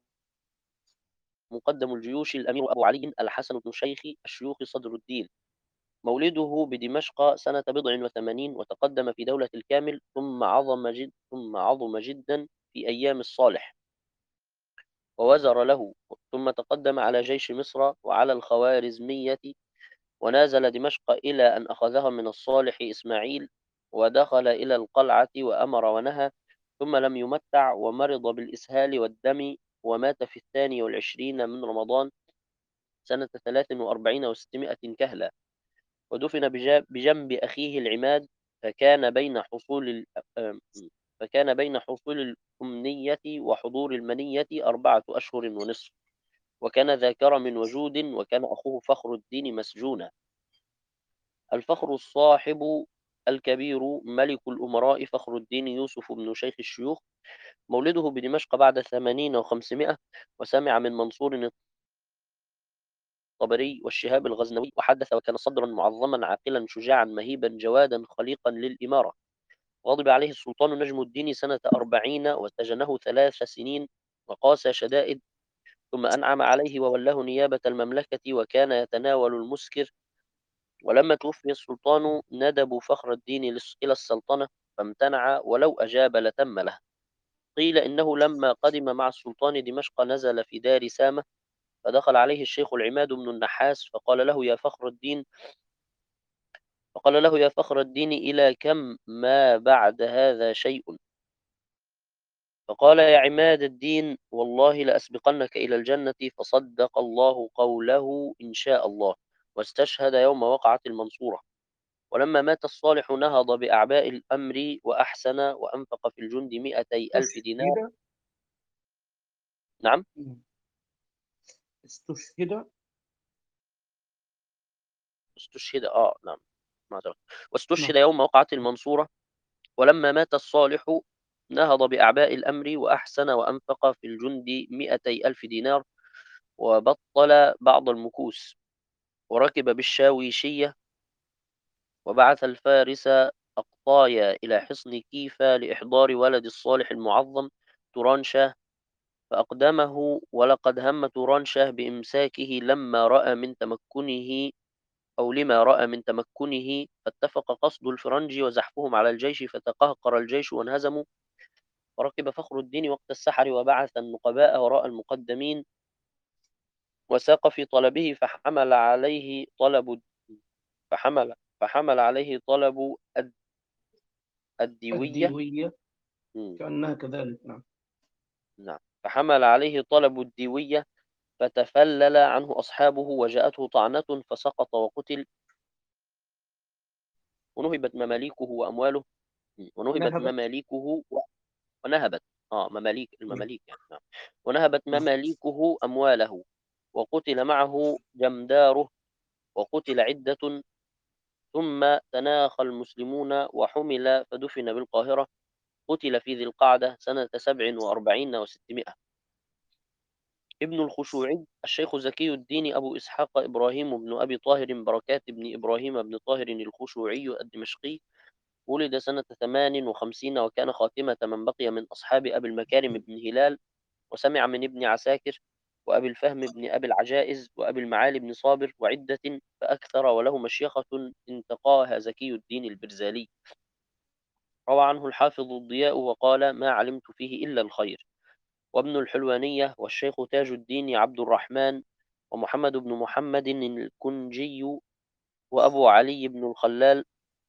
مقدم الجيوش الأمير أبو علي الحسن بن شيخ الشيوخ صدر الدين. مولده بدمشق سنة بضع وثمانين، وتقدم في دولة الكامل، ثم عظم جد ثم عظم جدا في أيام الصالح ووزر له. ثم تقدم على جيش مصر وعلى الخوارزمية، ونازل دمشق إلى أن أخذها من الصالح إسماعيل، ودخل إلى القلعة وأمر ونهى. ثم لم يمتع، ومرض بالإسهال والدم، ومات في الثاني والعشرين من رمضان سنة ثلاث وأربعين وستمائة كهلة. ودفن بجا- بجنب أخيه العماد. فكان بين حصول ال- آم، فكان بين حصول الأمنية وحضور المنية أربعة أشهر ونصف. وكان ذا كرم وجود، وكان أخوه فخر الدين مسجونا. الفخر الصاحب الكبير ملك الأمراء فخر الدين يوسف بن شيخ الشيوخ. مولده بدمشق بعد ثمانين وخمسمائة، وسمع من منصور الطبري والشهاب الغزنوي وحدث، وكان صدرا معظما عاقلا شجاعا مهيبا جوادا خليقا للإمارة. غضب عليه السلطان نجم الدين سنة أربعين، وسجنه ثلاث سنين وقاسى شدائد، ثم أنعم عليه وولاه نيابة المملكة، وكان يتناول المسكر. ولما توفي السلطان ندبوا فخر الدين للس- إلى السلطنة، فامتنع، ولو أجاب لتم له. قيل إنه لما قدم مع السلطان دمشق نزل في دار سامة، فدخل عليه الشيخ العماد بن النحاس، فقال له: يا فخر الدين فقال له: يا فخر الدين، إلى كم ما بعد هذا شيء؟ فقال يا عماد الدين والله لأسبقنك إلى الجنة، فصدق الله قوله إن شاء الله، واستشهد يوم وقعت المنصورة. ولما مات الصالح نهض بأعباء الأمر وأحسن وأنفق في الجند مئتي ألف دينار. استشهد. نعم. مم. استشهد. استشهد آه نعم معذرة. واستشهد نعم. يوم وقعت المنصورة. ولما مات الصالح نهض بأعباء الأمر وأحسن وأنفق في الجند مئتي ألف دينار، وبطل بعض المكوس، وركب بالشاويشية، وبعث الفارس أقطايا إلى حصن كيفا لإحضار ولد الصالح المعظم تورانشاه، فأقدمه. ولقد هم تورانشاه بإمساكه لما رأى من تمكنه أو لما رأى من تمكنه، فاتفق قصد الفرنج وزحفهم على الجيش، فتقهقر الجيش وانهزموا. فركب فخر الدين وقت السحر وبعث النقباء وراء المقدمين، وساق في طلبه، فحمل عليه طلب فحمل فحمل عليه طلب الد- الديوية. الديوية. مم، كأنها كذلك. نعم. نعم. فحمل عليه طلب الديوية، فتفلل عنه أصحابه، وجاءته طعنة فسقط وقتل. ونهبت مماليكه وأمواله. مم، ونهبت نهبت. مماليكه و- ونهبت آه مماليك نعم. المماليك يعني نعم. ونهبت نعم. مماليكه أمواله، وقتل معه جمداره، وقتل عدة. ثم تناخى المسلمون وحمل فدفن بالقاهرة. قتل في ذي القعدة سنة سبع وأربعين وستمائة. ابن الخشوعي الشيخ زكي الدين أبو إسحاق إبراهيم بن أبي طاهر بركات بن إبراهيم بن طاهر الخشوعي الدمشقي، ولد سنة ثمان وخمسين، وكان خاتمة من بقي من أصحاب أبي المكارم بن هلال، وسمع من ابن عساكر وأبي الفهم بن أبي العجائز وأبي المعالي بن صابر وعدة فأكثر، وله مشيخة انتقاها زكي الدين البرزالي. روى عنه الحافظ الضياء وقال ما علمت فيه إلا الخير. وابن الحلوانية والشيخ تاج الدين عبد الرحمن، ومحمد بن محمد الكنجي، وأبو علي بن الخلال،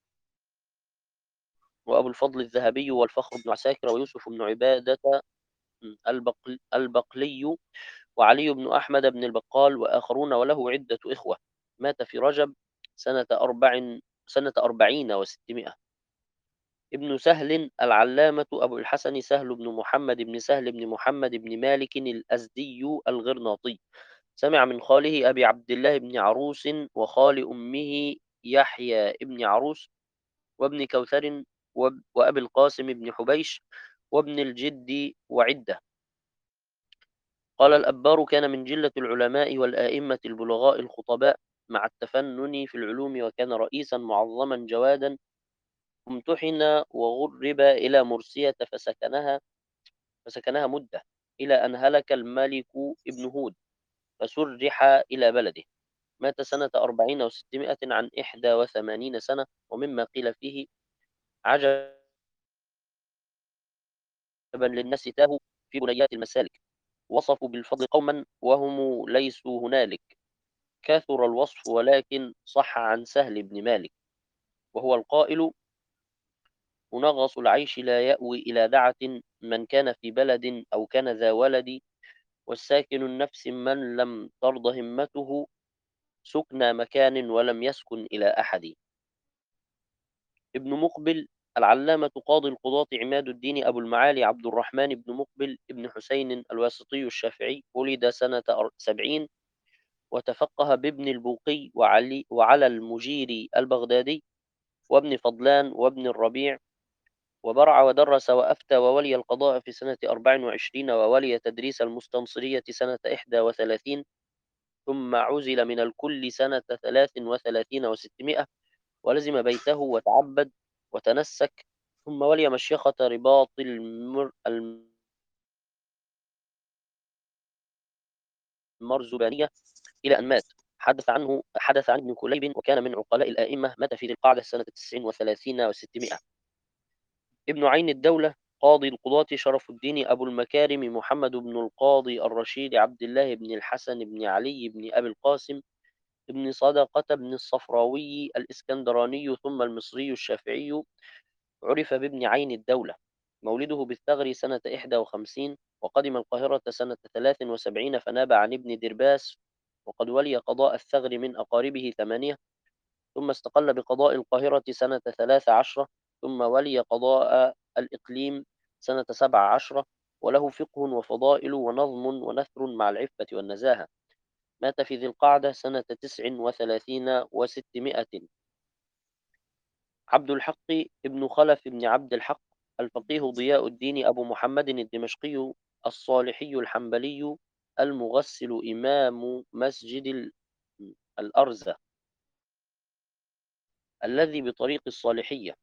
وأبو الفضل الذهبي، والفخر بن عساكر، ويوسف بن عبادة البقل البقلي، وعلي بن أحمد بن البقال، وآخرون، وله عدة إخوة. مات في رجب سنة أربع سنة أربعين وستمائة. ابن سهل العلامة أبو الحسن سهل بن محمد بن سهل بن محمد بن مالك الأزدي الغرناطي، سمع من خاله أبي عبد الله بن عروس، وخال أمه يحيى بن عروس، وابن كوثر، وب- وأبي القاسم بن حبيش، وابن الجد وعدة. قال الأبار كان من جلة العلماء والآئمة البلغاء الخطباء، مع التفنن في العلوم، وكان رئيسا معظما جوادا. امتحن وغرب إلى مرسية فسكنها فسكنها مدة، إلى أن هلك الملك ابن هود، فسرح إلى بلده. مات سنة أربعين وستمائة عن إحدى وثمانين سنة. ومما قيل فيه عجبا للناس تاه في بنيات المسالك، وصفوا بالفضل قوما وهم ليسوا هنالك، كثر الوصف ولكن صح عن سهل بن مالك، وهو القائل منغص العيش لا يأوي إلى دعة، من كان في بلد أو كان ذا ولد، والساكن النفس من لم ترض همته، سكنى مكان ولم يسكن إلى أحد. ابن مقبل العلامة قاضي القضاة عماد الدين أبو المعالي عبد الرحمن بن مقبل ابن حسين الواسطي الشافعي، ولد سنة سبعين، وتفقه بابن البوقي وعلي وعلى المجيري البغدادي، وابن فضلان وابن الربيع، وبرع ودرس وأفتى، وولي القضاء في سنة أربع وعشرين، وولي تدريس المستنصرية سنة إحدى وثلاثين، ثم عزل من الكل سنة ثلاث وثلاثين وستمائة، ولزم بيته وتعبد وتنسك. ثم ولي مشيخة رباط المر... المرزبانية إلى أن مات. حدث عنه حدث عن ابن كليب، وكان من عقلاء الآئمة، مات في ذي القعدة سنة تسع وثلاثين وستمائة. ابن عين الدولة قاضي القضاة شرف الدين أبو المكارم محمد بن القاضي الرشيد عبد الله بن الحسن بن علي بن أبي القاسم ابن صدقة بن الصفراوي الإسكندراني ثم المصري الشافعي، عرف بابن عين الدولة. مولده بالثغر سنة إحدى وخمسين، وقدم القاهرة سنة ثلاث وسبعين فناب عن ابن درباس، وقد ولي قضاء الثغر من أقاربه ثمانية، ثم استقل بقضاء القاهرة سنة ثلاث عشرة، ثم ولي قضاء الإقليم سنة سبع عشرة، وله فقه وفضائل ونظم ونثر مع العفة والنزاهة. مات في ذي القعدة سنة تسع وثلاثين وستمائة. عبد الحق ابن خلف بن عبد الحق الفقيه ضياء الدين أبو محمد الدمشقي الصالحي الحنبلي المغسل إمام مسجد ال- الأرزة الذي بطريق الصالحية.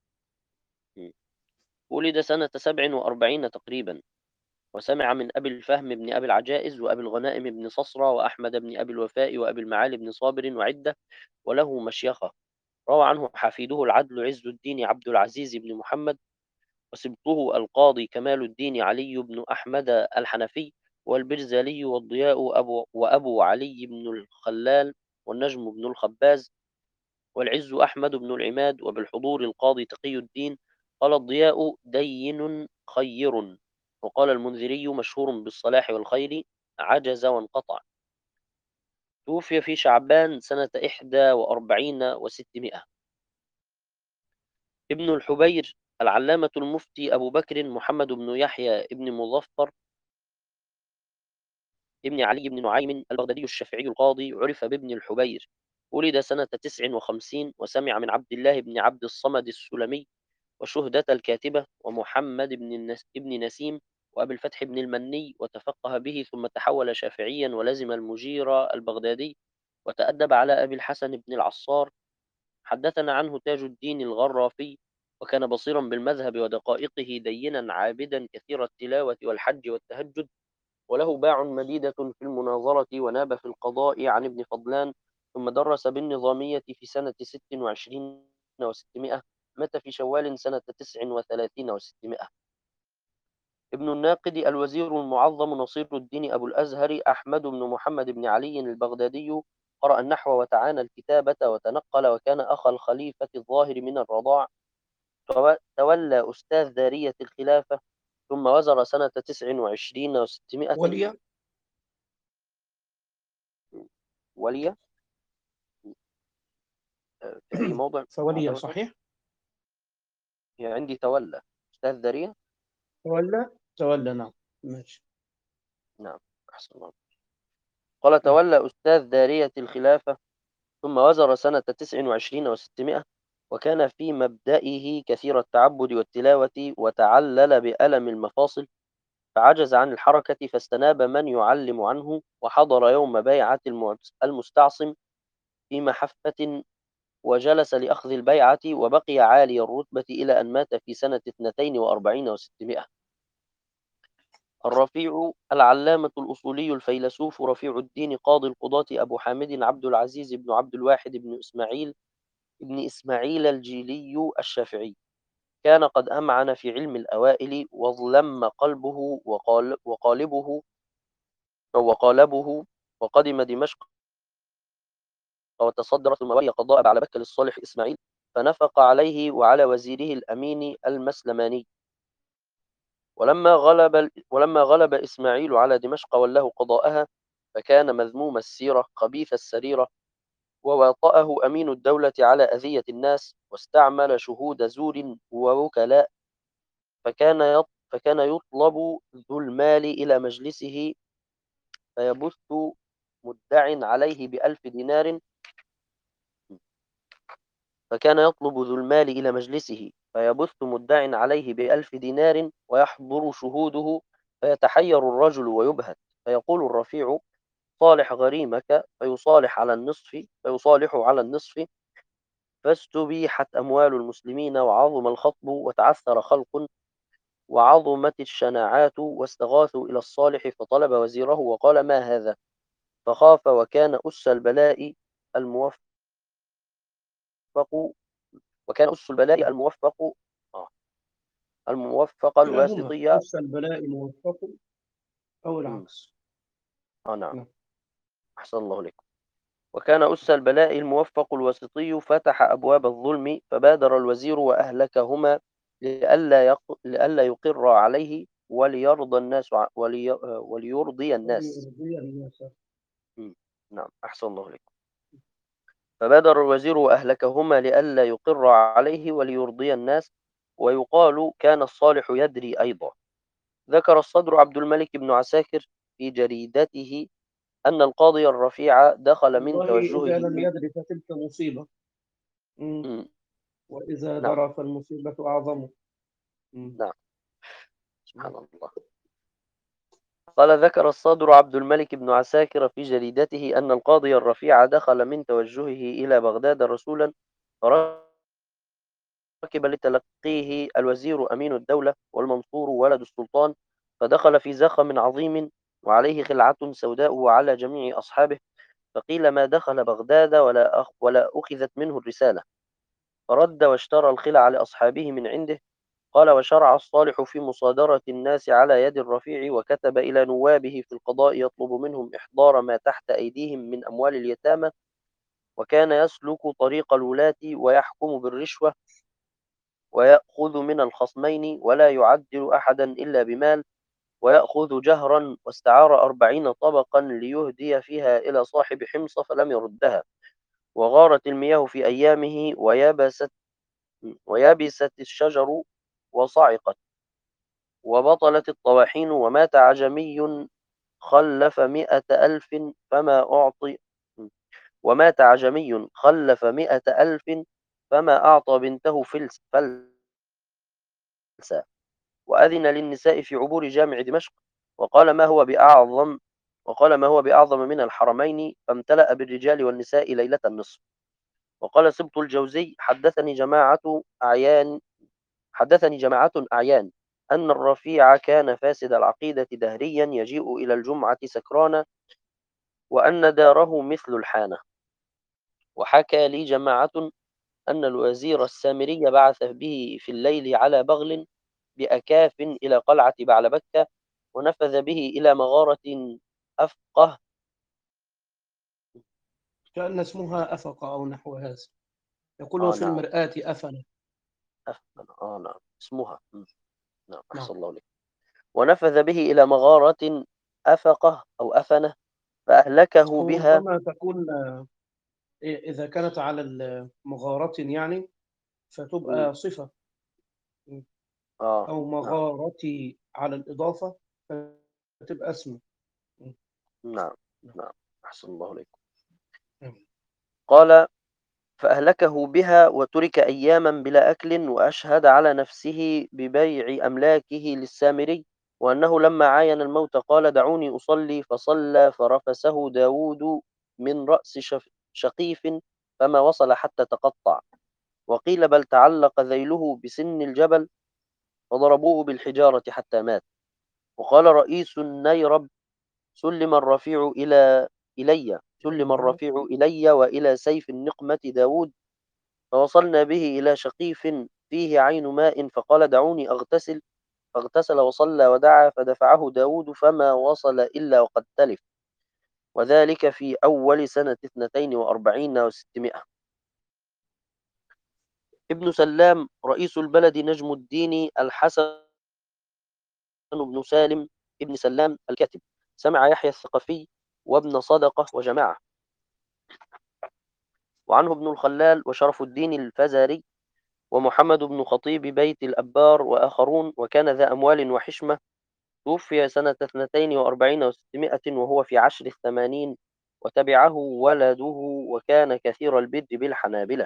ولد سنة سبع وأربعين تقريبا، وسمع من أبي الفهم بن أبي العجائز وأبي الغنائم بن صصرة وأحمد بن أبي الوفاء وأبي المعالي بن صابر وعدة، وله مشيخة. روى عنه حفيده العدل عز الدين عبد العزيز بن محمد، وسبطه القاضي كمال الدين علي بن أحمد الحنفي، والبرزالي والضياء أبو وأبو علي بن الخلال، والنجم بن الخباز، والعز أحمد بن العماد، وبالحضور القاضي تقي الدين. قال الضياء دين خير، وقال المنذري مشهور بالصلاح والخير، عجز وانقطع. توفي في شعبان سنة إحدى وأربعين وستمائة. ابن الحبير العلامة المفتي أبو بكر محمد بن يحيى ابن مظفر ابن علي بن نعيم البغدادي الشافعي القاضي، عرف بابن الحبير. ولد سنة تسع وخمسين، وسمع من عبد الله بن عبد الصمد السلمي، وشهدة الكاتبة، ومحمد بن النس ابن نسيم، وأبي الفتح بن المني، وتفقه به ثم تحول شافعيا، ولزم المجير البغدادي، وتأدب على أبي الحسن بن العصار. حدثنا عنه تاج الدين الغرافي، وكان بصيرا بالمذهب ودقائقه، دينا عابدا كثير التلاوة والحج والتهجد، وله باع مديدة في المناظرة، وناب في القضاء عن ابن فضلان، ثم درس بالنظامية في سنة ست وعشرين وستمائة. مات في شوال سنة تسع وثلاثين وستمائة. ابن الناقد الوزير المعظم نصير الدين أبو الأزهر أحمد بن محمد بن علي البغدادي، قرأ النحو وتعانى الكتابة وتنقل، وكان أخا الخليفة الظاهر من الرضاع. تولى أستاذ ذارية الخلافة، ثم وزر سنة تسع وعشرين وستمائة. ولي ولي في أي موضع فولي موضع صحيح. هي عندي تولى أستاذ ذرية. تولى تولى نعم ماشي. نعم، أحسن الله. قال تولى أستاذ ذارية الخلافة، ثم وزر سنة تسع وعشرين وستمائة، وكان في مبدئه كثير التعبد والتلاوة، وتعلل بألم المفاصل، فعجز عن الحركة، فاستناب من يعلم عنه، وحضر يوم بيعة المستعصم في محفة، وجلس لأخذ البيعة، وبقي عالي الرتبة إلى أن مات في سنة اثنتين وأربعين وستمائة. الرفيع العلامة الأصولي الفيلسوف رفيع الدين قاضي القضاة أبو حامد عبد العزيز بن عبد الواحد بن إسماعيل ابن إسماعيل الجيلي الشافعي، كان قد أمعن في علم الأوائل، وظلم قلبه وقال وقالبه وقالبه، وقدم دمشق وتصدر، ثم ولي قضاء بعد بكر الصالح إسماعيل، فنفق عليه وعلى وزيره الأمين المسلماني. ولما غلب ولما غلب إسماعيل على دمشق وله قضاءها، فكان مذموم السيرة خبيث السريرة، وواطأه أمين الدولة على أذية الناس، واستعمل شهود زور ووكلاء، فكان فكان يطلب ذو المال إلى مجلسه، فيبث مدع عليه بألف دينار فكان يطلب ذو المال إلى مجلسه فيبث مدع عليه بألف دينار، ويحضر شهوده، فيتحير الرجل ويبهت، فيقول الرفيع صالح غريمك، فيصالح على النصف فيصالح على النصف، فاستبيحت أموال المسلمين، وعظم الخطب، وتعثر خلق، وعظمت الشناعات، واستغاثوا إلى الصالح، فطلب وزيره وقال ما هذا، فخاف، وكان أس البلاء الموفق وكان أس البلاء الموفق آه الموفق كلاهما الواسطية. أس البلاء موفق أو مم. العكس. آه نعم، نعم. أحسن الله لكم. وكان أس البلاء الموفق الواسطي فتح أبواب الظلم، فبادر الوزير وأهلكهما، لئلا يق... لئلا يقر عليه وليرضى الناس ع- ولي... وليرضي الناس. يرضي الناس. مم. نعم، أحسن الله إليكم. فبادر الوزير وأهلكهما لئلا يقر عليه وليرضي الناس. ويقال كان الصالح يدري أيضا. ذكر الصدر عبد الملك بن عساكر في جريدته أن القاضي الرفيع دخل من والله إذا توجهه. لم يدر فتلك مصيبة. مم. مم. وإذا نعم. درى فالمصيبة أعظم. مم. نعم، سبحان الله. قال ذكر الصدر عبد الملك بن عساكر في جريدته أن القاضي الرفيع دخل من توجهه إلى بغداد رسولا، فركب لتلقيه الوزير أمين الدولة والمنصور ولد السلطان، فدخل في زخم عظيم وعليه خلعة سوداء وعلى جميع أصحابه، فقيل ما دخل بغداد ولا, أخ ولا أخذت منه الرسالة، فرد واشترى الخلع لأصحابه من عنده. قال وشرع الصالح في مصادرة الناس على يد الرفيع، وكتب إلى نوابه في القضاء يطلب منهم إحضار ما تحت أيديهم من أموال اليتامى، وكان يسلك طريق الولاة ويحكم بالرشوة ويأخذ من الخصمين ولا يعدل أحدا إلا بمال، ويأخذ جهرا، واستعار أربعين طبقا ليهدي فيها إلى صاحب حمص فلم يردها، وغارت المياه في أيامه ويبست, ويبست الشجر وصعقت وبطلت الطواحين، ومات عجمي خلف مئة ألف فما أعطي ومات عجمي خلف مئة ألف فما أعطى بنته فلس فلسا، وأذن للنساء في عبور جامع دمشق، وقال ما هو بأعظم وقال ما هو بأعظم من الحرمين، فامتلأ بالرجال والنساء ليلة النصف. وقال سبط الجوزي حدثني جماعة أعيان حدثني جماعة أعيان أن الرفيع كان فاسد العقيدة دهريا يجيء إلى الجمعة سكرانا، وأن داره مثل الحانة. وحكى لي جماعة أن الوزير السامري بعث به في الليل على بغل بأكاف إلى قلعة بعلبكة، ونفذ به إلى مغارة أفقه كأن اسمها أفق أو نحو هذا. يقول آه في نعم المرآة أفنى. أفقه آه نعم اسمها م. نعم نعم. أحسن الله لك. ونفذ به إلى مغارة أفقه أو أفنة فأهلكه أو بها. ربما تكون إذا كانت على المغارة يعني م. فتبقى صفة، آه أو نعم مغارتي على الإضافة فتبقى اسم. نعم نعم أحسن الله لك. نعم. قال فأهلكه بها وترك أياما بلا أكل، وأشهد على نفسه ببيع أملاكه للسامري، وأنه لما عاين الموت قال دعوني أصلي، فصلى فرفسه داود من رأس شف- شقيف فما وصل حتى تقطع. وقيل بل تعلق ذيله بسن الجبل فضربوه بالحجارة حتى مات. وقال رئيس النيرب سلم الرفيع إلى إلي سلم الرفيع إلي وإلى سيف النقمة داود، فوصلنا به إلى شقيف فيه عين ماء، فقال دعوني أغتسل، فاغتسل وصلى ودعا، فدفعه داود فما وصل إلا وقد تلف، وذلك في أول سنة اثنتين وأربعين وستمائة. ابن سلام رئيس البلد نجم الدين الحسن بن سالم ابن سلام الكاتب سمع يحيى الثقفي وابن صدقة وجماعة، وعنه ابن الخلال وشرف الدين الفزاري ومحمد بن خطيب بيت الأبار وآخرون، وكان ذا أموال وحشمة. توفي سنة اثنتين وأربعين وستمائة وهو في عشر الثمانين، وتبعه ولده وكان كثير البر بالحنابلة.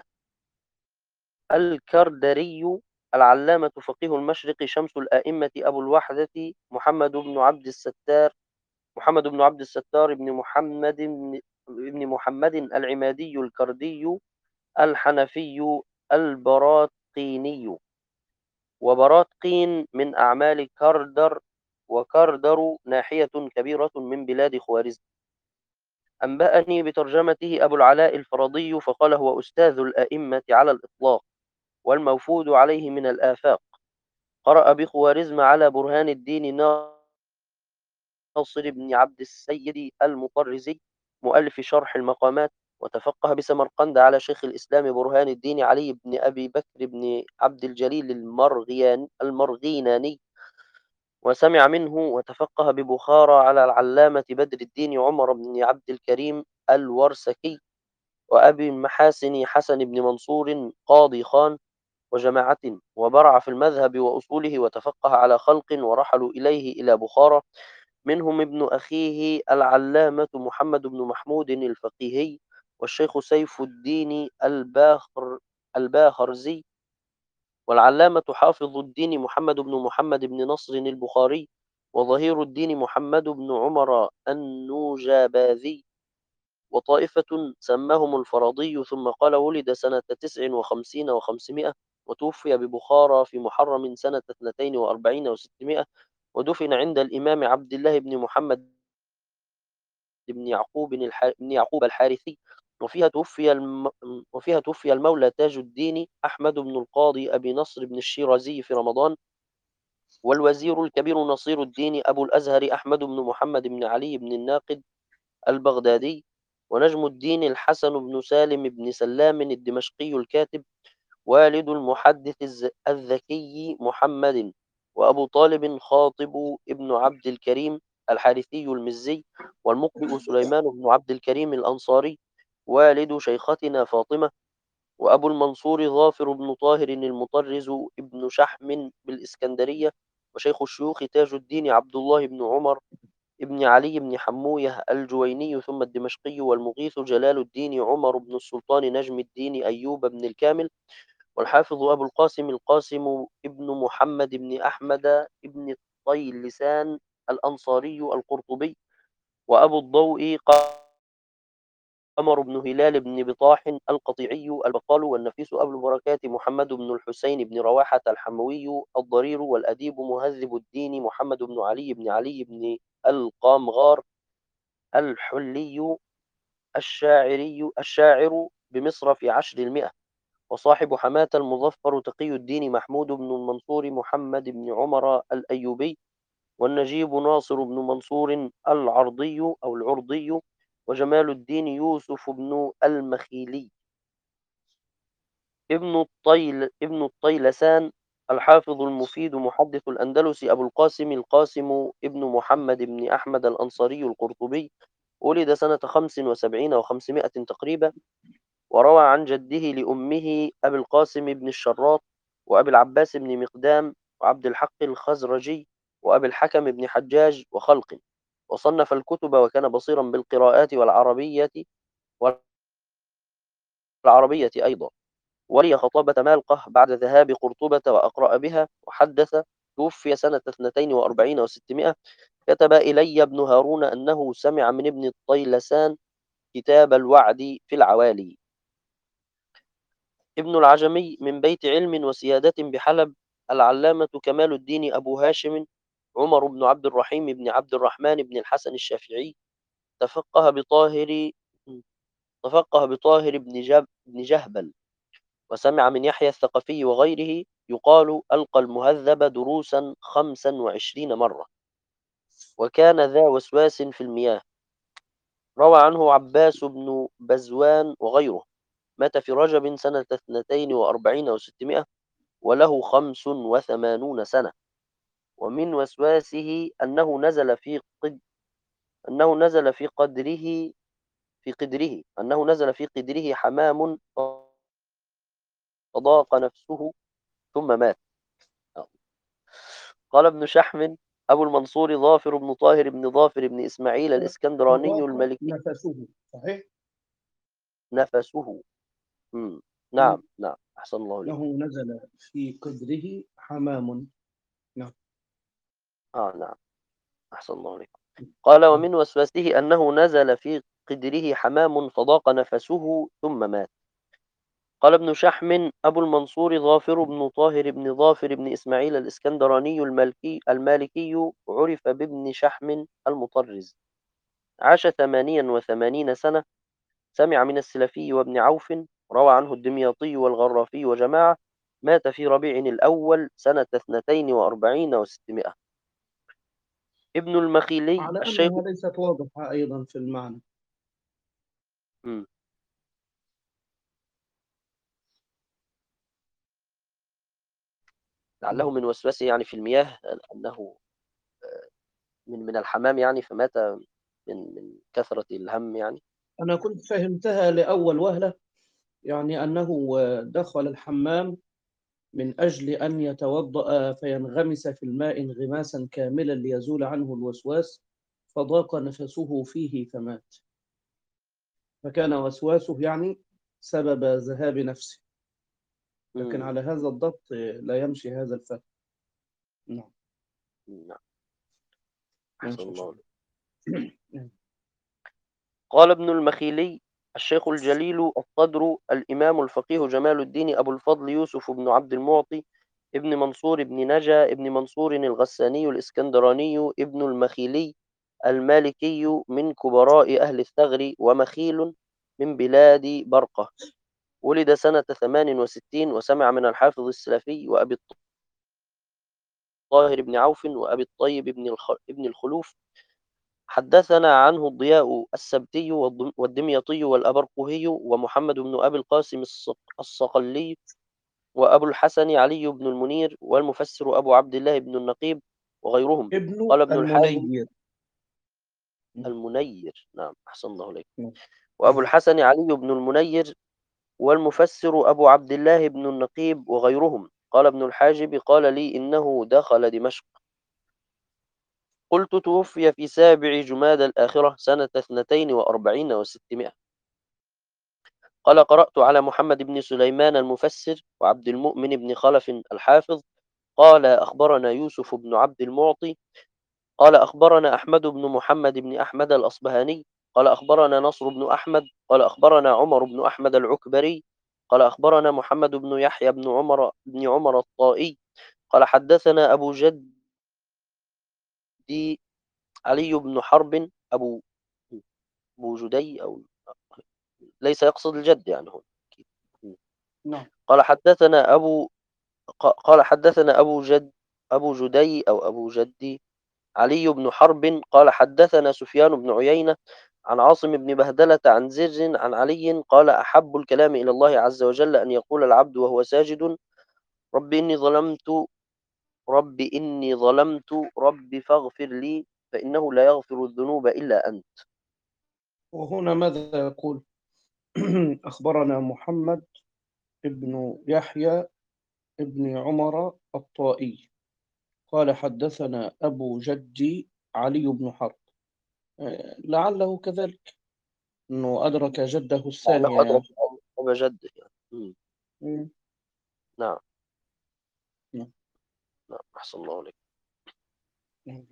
الكردري العلامة فقيه المشرق شمس الآئمة أبو الوحدة محمد بن عبد الستار محمد بن عبد الستار بن محمد بن ابن محمد العمادي الكردي الحنفي البراقيني. وبراقين من أعمال كردر، وكردر ناحية كبيرة من بلاد خوارزم. أنبأني بترجمته أبو العلاء الفرضي، فقال هو أستاذ الأئمة على الإطلاق والموفود عليه من الآفاق. قرأ بخوارزم على برهان الدين ناصر بن عبد السيد المطرزي مؤلف شرح المقامات، وتفقه بسمرقند على شيخ الإسلام برهان الدين علي بن أبي بكر بن عبد الجليل المرغيان المرغيناني، وسمع منه وتفقه ببخارى على العلامة بدر الدين عمر بن عبد الكريم الورسكي، وأبي المحاسن حسن بن منصور قاضي خان وجماعة، وبرع في المذهب وأصوله، وتفقه على خلق ورحلوا إليه إلى بخارى، منهم ابن أخيه العلامة محمد بن محمود الفقيهي، والشيخ سيف الدين الباخر الباخرزي، والعلامة حافظ الدين محمد بن محمد بن نصر البخاري، وظهير الدين محمد بن عمر النوجاباذي، وطائفة سماهم الفرضي. ثم قال: ولد سنة تسع وخمسين وخمسمائة، وتوفي ببخارى في محرم سنة اثنتين وأربعين وستمائة، ودفن عند الإمام عبد الله بن محمد بن يعقوب الح... بن يعقوب الحارثي. وفيها توفي الم... وفيها توفي المولى تاج الدين أحمد بن القاضي أبي نصر بن الشيرازي في رمضان، والوزير الكبير نصير الدين أبو الأزهر أحمد بن محمد بن علي بن الناقد البغدادي، ونجم الدين الحسن بن سالم بن سلام الدمشقي الكاتب، والد المحدث الز- الذكي محمد، وأبو طالب خاطب ابن عبد الكريم الحارثي المزي، والمقرئ سليمان بن عبد الكريم الأنصاري، والد شيختنا فاطمة، وأبو المنصور ظافر بن طاهر المطرز ابن شحم بالإسكندرية، وشيخ الشيوخ تاج الدين عبد الله بن عمر ابن علي بن حموية الجويني ثم الدمشقي، والمغيث جلال الدين عمر بن السلطان نجم الدين أيوب بن الكامل، والحافظ أبو القاسم القاسم ابن محمد بن أحمد ابن الطيلسان الأنصاري القرطبي، وأبو الضوء قمر بن هلال بن بطاح القطيعي البقال، والنفيس أبو البركات محمد بن الحسين بن رواحة الحموي الضرير، والأديب مهذب الدين محمد بن علي بن علي بن القامغار الحلي الشاعري الشاعر بمصر في عشر المئة، وصاحب حماة المظفر تقي الدين محمود بن المنصور محمد بن عمر الأيوبي، والنجيب ناصر بن منصور العرضي أو العرضي، وجمال الدين يوسف بن المخيلي، ابن الطيل ابن الطيلسان الحافظ المفيد محدث الأندلس أبو القاسم القاسم ابن محمد بن أحمد الأنصاري القرطبي، ولد سنة خمس وسبعين وخمسمائة تقريبا، وروى عن جده لأمه أبي القاسم بن الشراط، وأبي العباس بن مقدام، وعبد الحق الخزرجي، وأبي الحكم بن حجاج وخلق، وصنف الكتب، وكان بصيرا بالقراءات والعربية والعربية أيضا، ولي خطابة مالقة بعد ذهاب قرطبة وأقرأ بها وحدث. توفي سنة اثنتين وأربعين وستمائة. كتب إلي ابن هارون أنه سمع من ابن الطيلسان كتاب الوعد في العوالي. ابن العجمي من بيت علم وسيادة بحلب، العلامة كمال الدين أبو هاشم عمر بن عبد الرحيم بن عبد الرحمن بن الحسن الشافعي، تفقه بطاهر تفقه بطاهر بن جب بن جهبل، وسمع من يحيى الثقفي وغيره، يقال ألقى المهذب دروسا خمسا وعشرين مرة، وكان ذا وسواس في المياه. روى عنه عباس بن بزوان وغيره، مات في رجب سنة اثنتين وأربعين وستمائة، وله خمس وثمانون سنة. ومن وسواسه أنه نزل في قد أنه نزل في قدره في قدره أنه نزل في قدره حمام فضاق نفسه ثم مات. قال ابن شحم: أبو المنصور ظافر بن طاهر بن ظافر بن إسماعيل الإسكندراني فضاق الملكي. نفسه، صحيح. نفسه. مم. مم. نعم نعم، أحسن الله إليك. له نزل في قدره حمام. نعم. آه نعم، أحسن الله إليك. قال: مم. ومن وسواسه أنه نزل في قدره حمام فضاق نفسه ثم مات. قال ابن شحم: أبو المنصور ظافر بن طاهر بن ظافر بن إسماعيل الإسكندراني المالكي المالكي عرف بابن شحم المطرز، عاش ثمانيا وثمانين سنة، سمع من السلفي وابن عوف، روى عنه الدمياطي والغرافي وجماعة، مات في ربيع الأول سنة اثنتين وأربعين وستمائة. ابن المخيلي على الشيخ. أنها ليست واضحة أيضا في المعنى. مم. لعله من وسوسه يعني في المياه، أنه من من الحمام يعني، فمات من من كثرة الهم يعني. أنا كنت فهمتها لأول وهلة، يعني أنه دخل الحمام من أجل أن يتوضأ فينغمس في الماء انغماسا كاملا ليزول عنه الوسواس، فضاق نفسه فيه فمات، فكان وسواسه يعني سبب ذهاب نفسه. لكن إمم. على هذا الضبط لا يمشي هذا الفهم. نعم. نعم. أحسن ماشي يا الله. شيخ. قال ابن المخيلي: الشيخ الجليل الصدر الإمام الفقيه جمال الدين أبو الفضل يوسف بن عبد المعطي ابن منصور بن نجا ابن منصور الغساني الإسكندراني ابن المخيلي المالكي من كبراء أهل الثغر، ومخيل من بلاد برقة. ولد سنة ثمان وستين، وسمع من الحافظ السلفي وأبي الطاهر بن عوف وأبي الطيب بن الخ... ابن الخلوف. حدثنا عنه الضياء السبتي والضم- والدميطي والأبرقهي ومحمد بن أبي القاسم الصق- الصقلي وأبو الحسن علي بن المنير والمفسر أبو عبد الله بن النقيب وغيرهم. ابن قال ابن الحاجب المنير. المنير، نعم أحسن الله عليك. نعم. وأبو الحسن علي بن المنير والمفسر أبو عبد الله بن النقيب وغيرهم. قال ابن الحاجب: قال لي إنه دخل دمشق. قلت: توفي في سابع جمادى الآخرة سنة اثنتين وأربعين وستمائة. قال: قرأت على محمد بن سليمان المفسر وعبد المؤمن بن خلف الحافظ. قال: أخبرنا يوسف بن عبد المعطي قال: أخبرنا أحمد بن محمد بن أحمد الأصبهاني قال: أخبرنا نصر بن أحمد قال: أخبرنا عمر بن أحمد العكبري قال: أخبرنا محمد بن يحيى بن عمر بن عمر الطائي قال: حدثنا أبو جدي علي بن حرب أبو أبو جدي، أو ليس يقصد الجد يعني هنا أكيد. نعم. قال: حدثنا أبو ق- قال: حدثنا أبو جد أبو جدي أو أبو جدي علي بن حرب قال: حدثنا سفيان بن عيينة عن عاصم بن بهدلة عن زر عن علي قال: أحب الكلام إلى الله عز وجل أن يقول العبد وهو ساجد: رب إني ظلمت رب إني ظلمت رب فاغفر لي، فإنه لا يغفر الذنوب إلا أنت. وهنا ماذا يقول؟ أخبرنا محمد ابن يحيى ابن عمر الطائي قال: حدثنا أبو جدي علي بن حرب. آه، لعله كذلك أنه أدرك جده لعله الثانية أدرك يعني. أبا جده يعني. مم. مم. نعم. نعم. نعم أحسن الله عليك. نعم.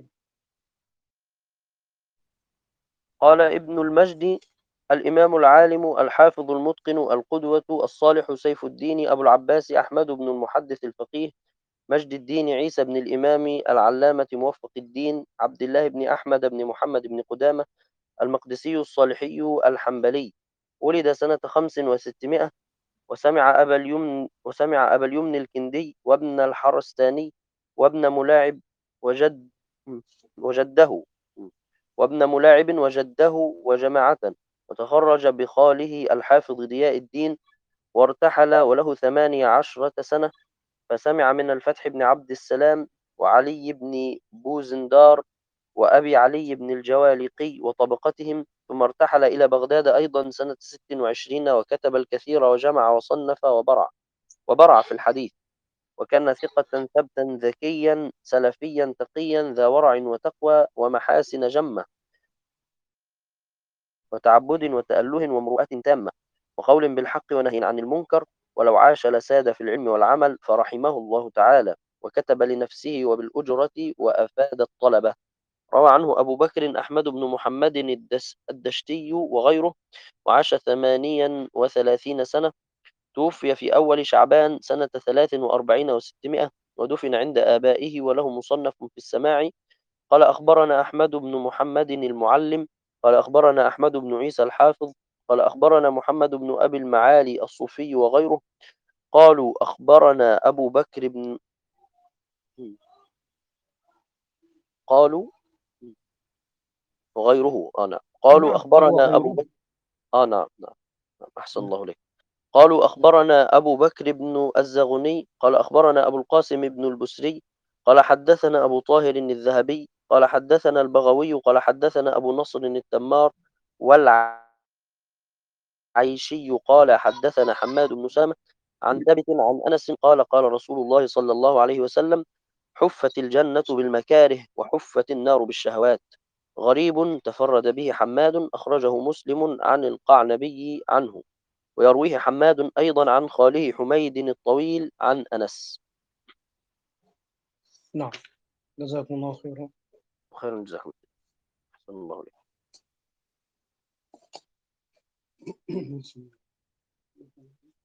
قال ابن المجد: الإمام العالم الحافظ المتقن القدوة الصالح سيف الدين أبو العباس أحمد بن المحدث الفقيه مجد الدين عيسى بن الإمام العلامة موفق الدين عبد الله بن أحمد بن محمد بن قدامة المقدسي الصالحي الحنبلي. ولد سنة خمس وستمائة، وسمع أبا اليمن وسمع أبا اليمن الكندي وابن الحرستاني وابن ملاعب وجد وجده وابن ملاعب وجده وجماعة، وتخرج بخاله الحافظ ضياء الدين، وارتحل وله ثمانية عشرة سنة، فسمع من الفتح بن عبد السلام وعلي بن بوزندار وأبي علي بن الجوالقي وطبقتهم، ثم ارتحل إلى بغداد أيضا سنة ست وعشرين، وكتب الكثير وجمع وصنف وبرع وبرع في الحديث، وكان ثقة ثبتا ذكيا سلفيا تقيا ذا ورع وتقوى ومحاسن جمة وتعبد وتأله ومروءة تامة وقول بالحق ونهي عن المنكر، ولو عاش لساد في العلم والعمل، فرحمه الله تعالى، وكتب لنفسه وبالأجرة وأفاد الطلبة. روى عنه أبو بكر أحمد بن محمد الدس الدشتي وغيره، وعاش ثمانيا وثلاثين سنة. توفي في أول شعبان سنة ثلاث وأربعين وستمائة، ودفن عند آبائه، وله مصنف في السماع. قال: أخبرنا أحمد بن محمد المعلم قال: أخبرنا أحمد بن عيسى الحافظ قال: أخبرنا محمد بن أبي المعالي الصوفي وغيره. قالوا: أخبرنا أبو بكر بن قالوا وغيره أنا قالوا: نعم، أخبرنا أبو وغيره. بكر. آه نعم نعم. نعم أحسن الله لك. قالوا أخبرنا أبو بكر بن الزغني قال أخبرنا أبو القاسم بن البسري قال حدثنا أبو طاهر الذهبي قال حدثنا البغوي قال حدثنا أبو نصر التمار والعيشي قال حدثنا حماد بن سلمة عن ثابت عن أنس قال قال رسول الله صلى الله عليه وسلم حفت الجنة بالمكاره وحفت النار بالشهوات. غريب تفرد به حماد أخرجه مسلم عن القعنبي عنه، ويرويه حماد أيضا عن خاله حميد الطويل عن أنس. نعم، جزاكم الله خيرا. خير الجزاء. أحسن الله عليك.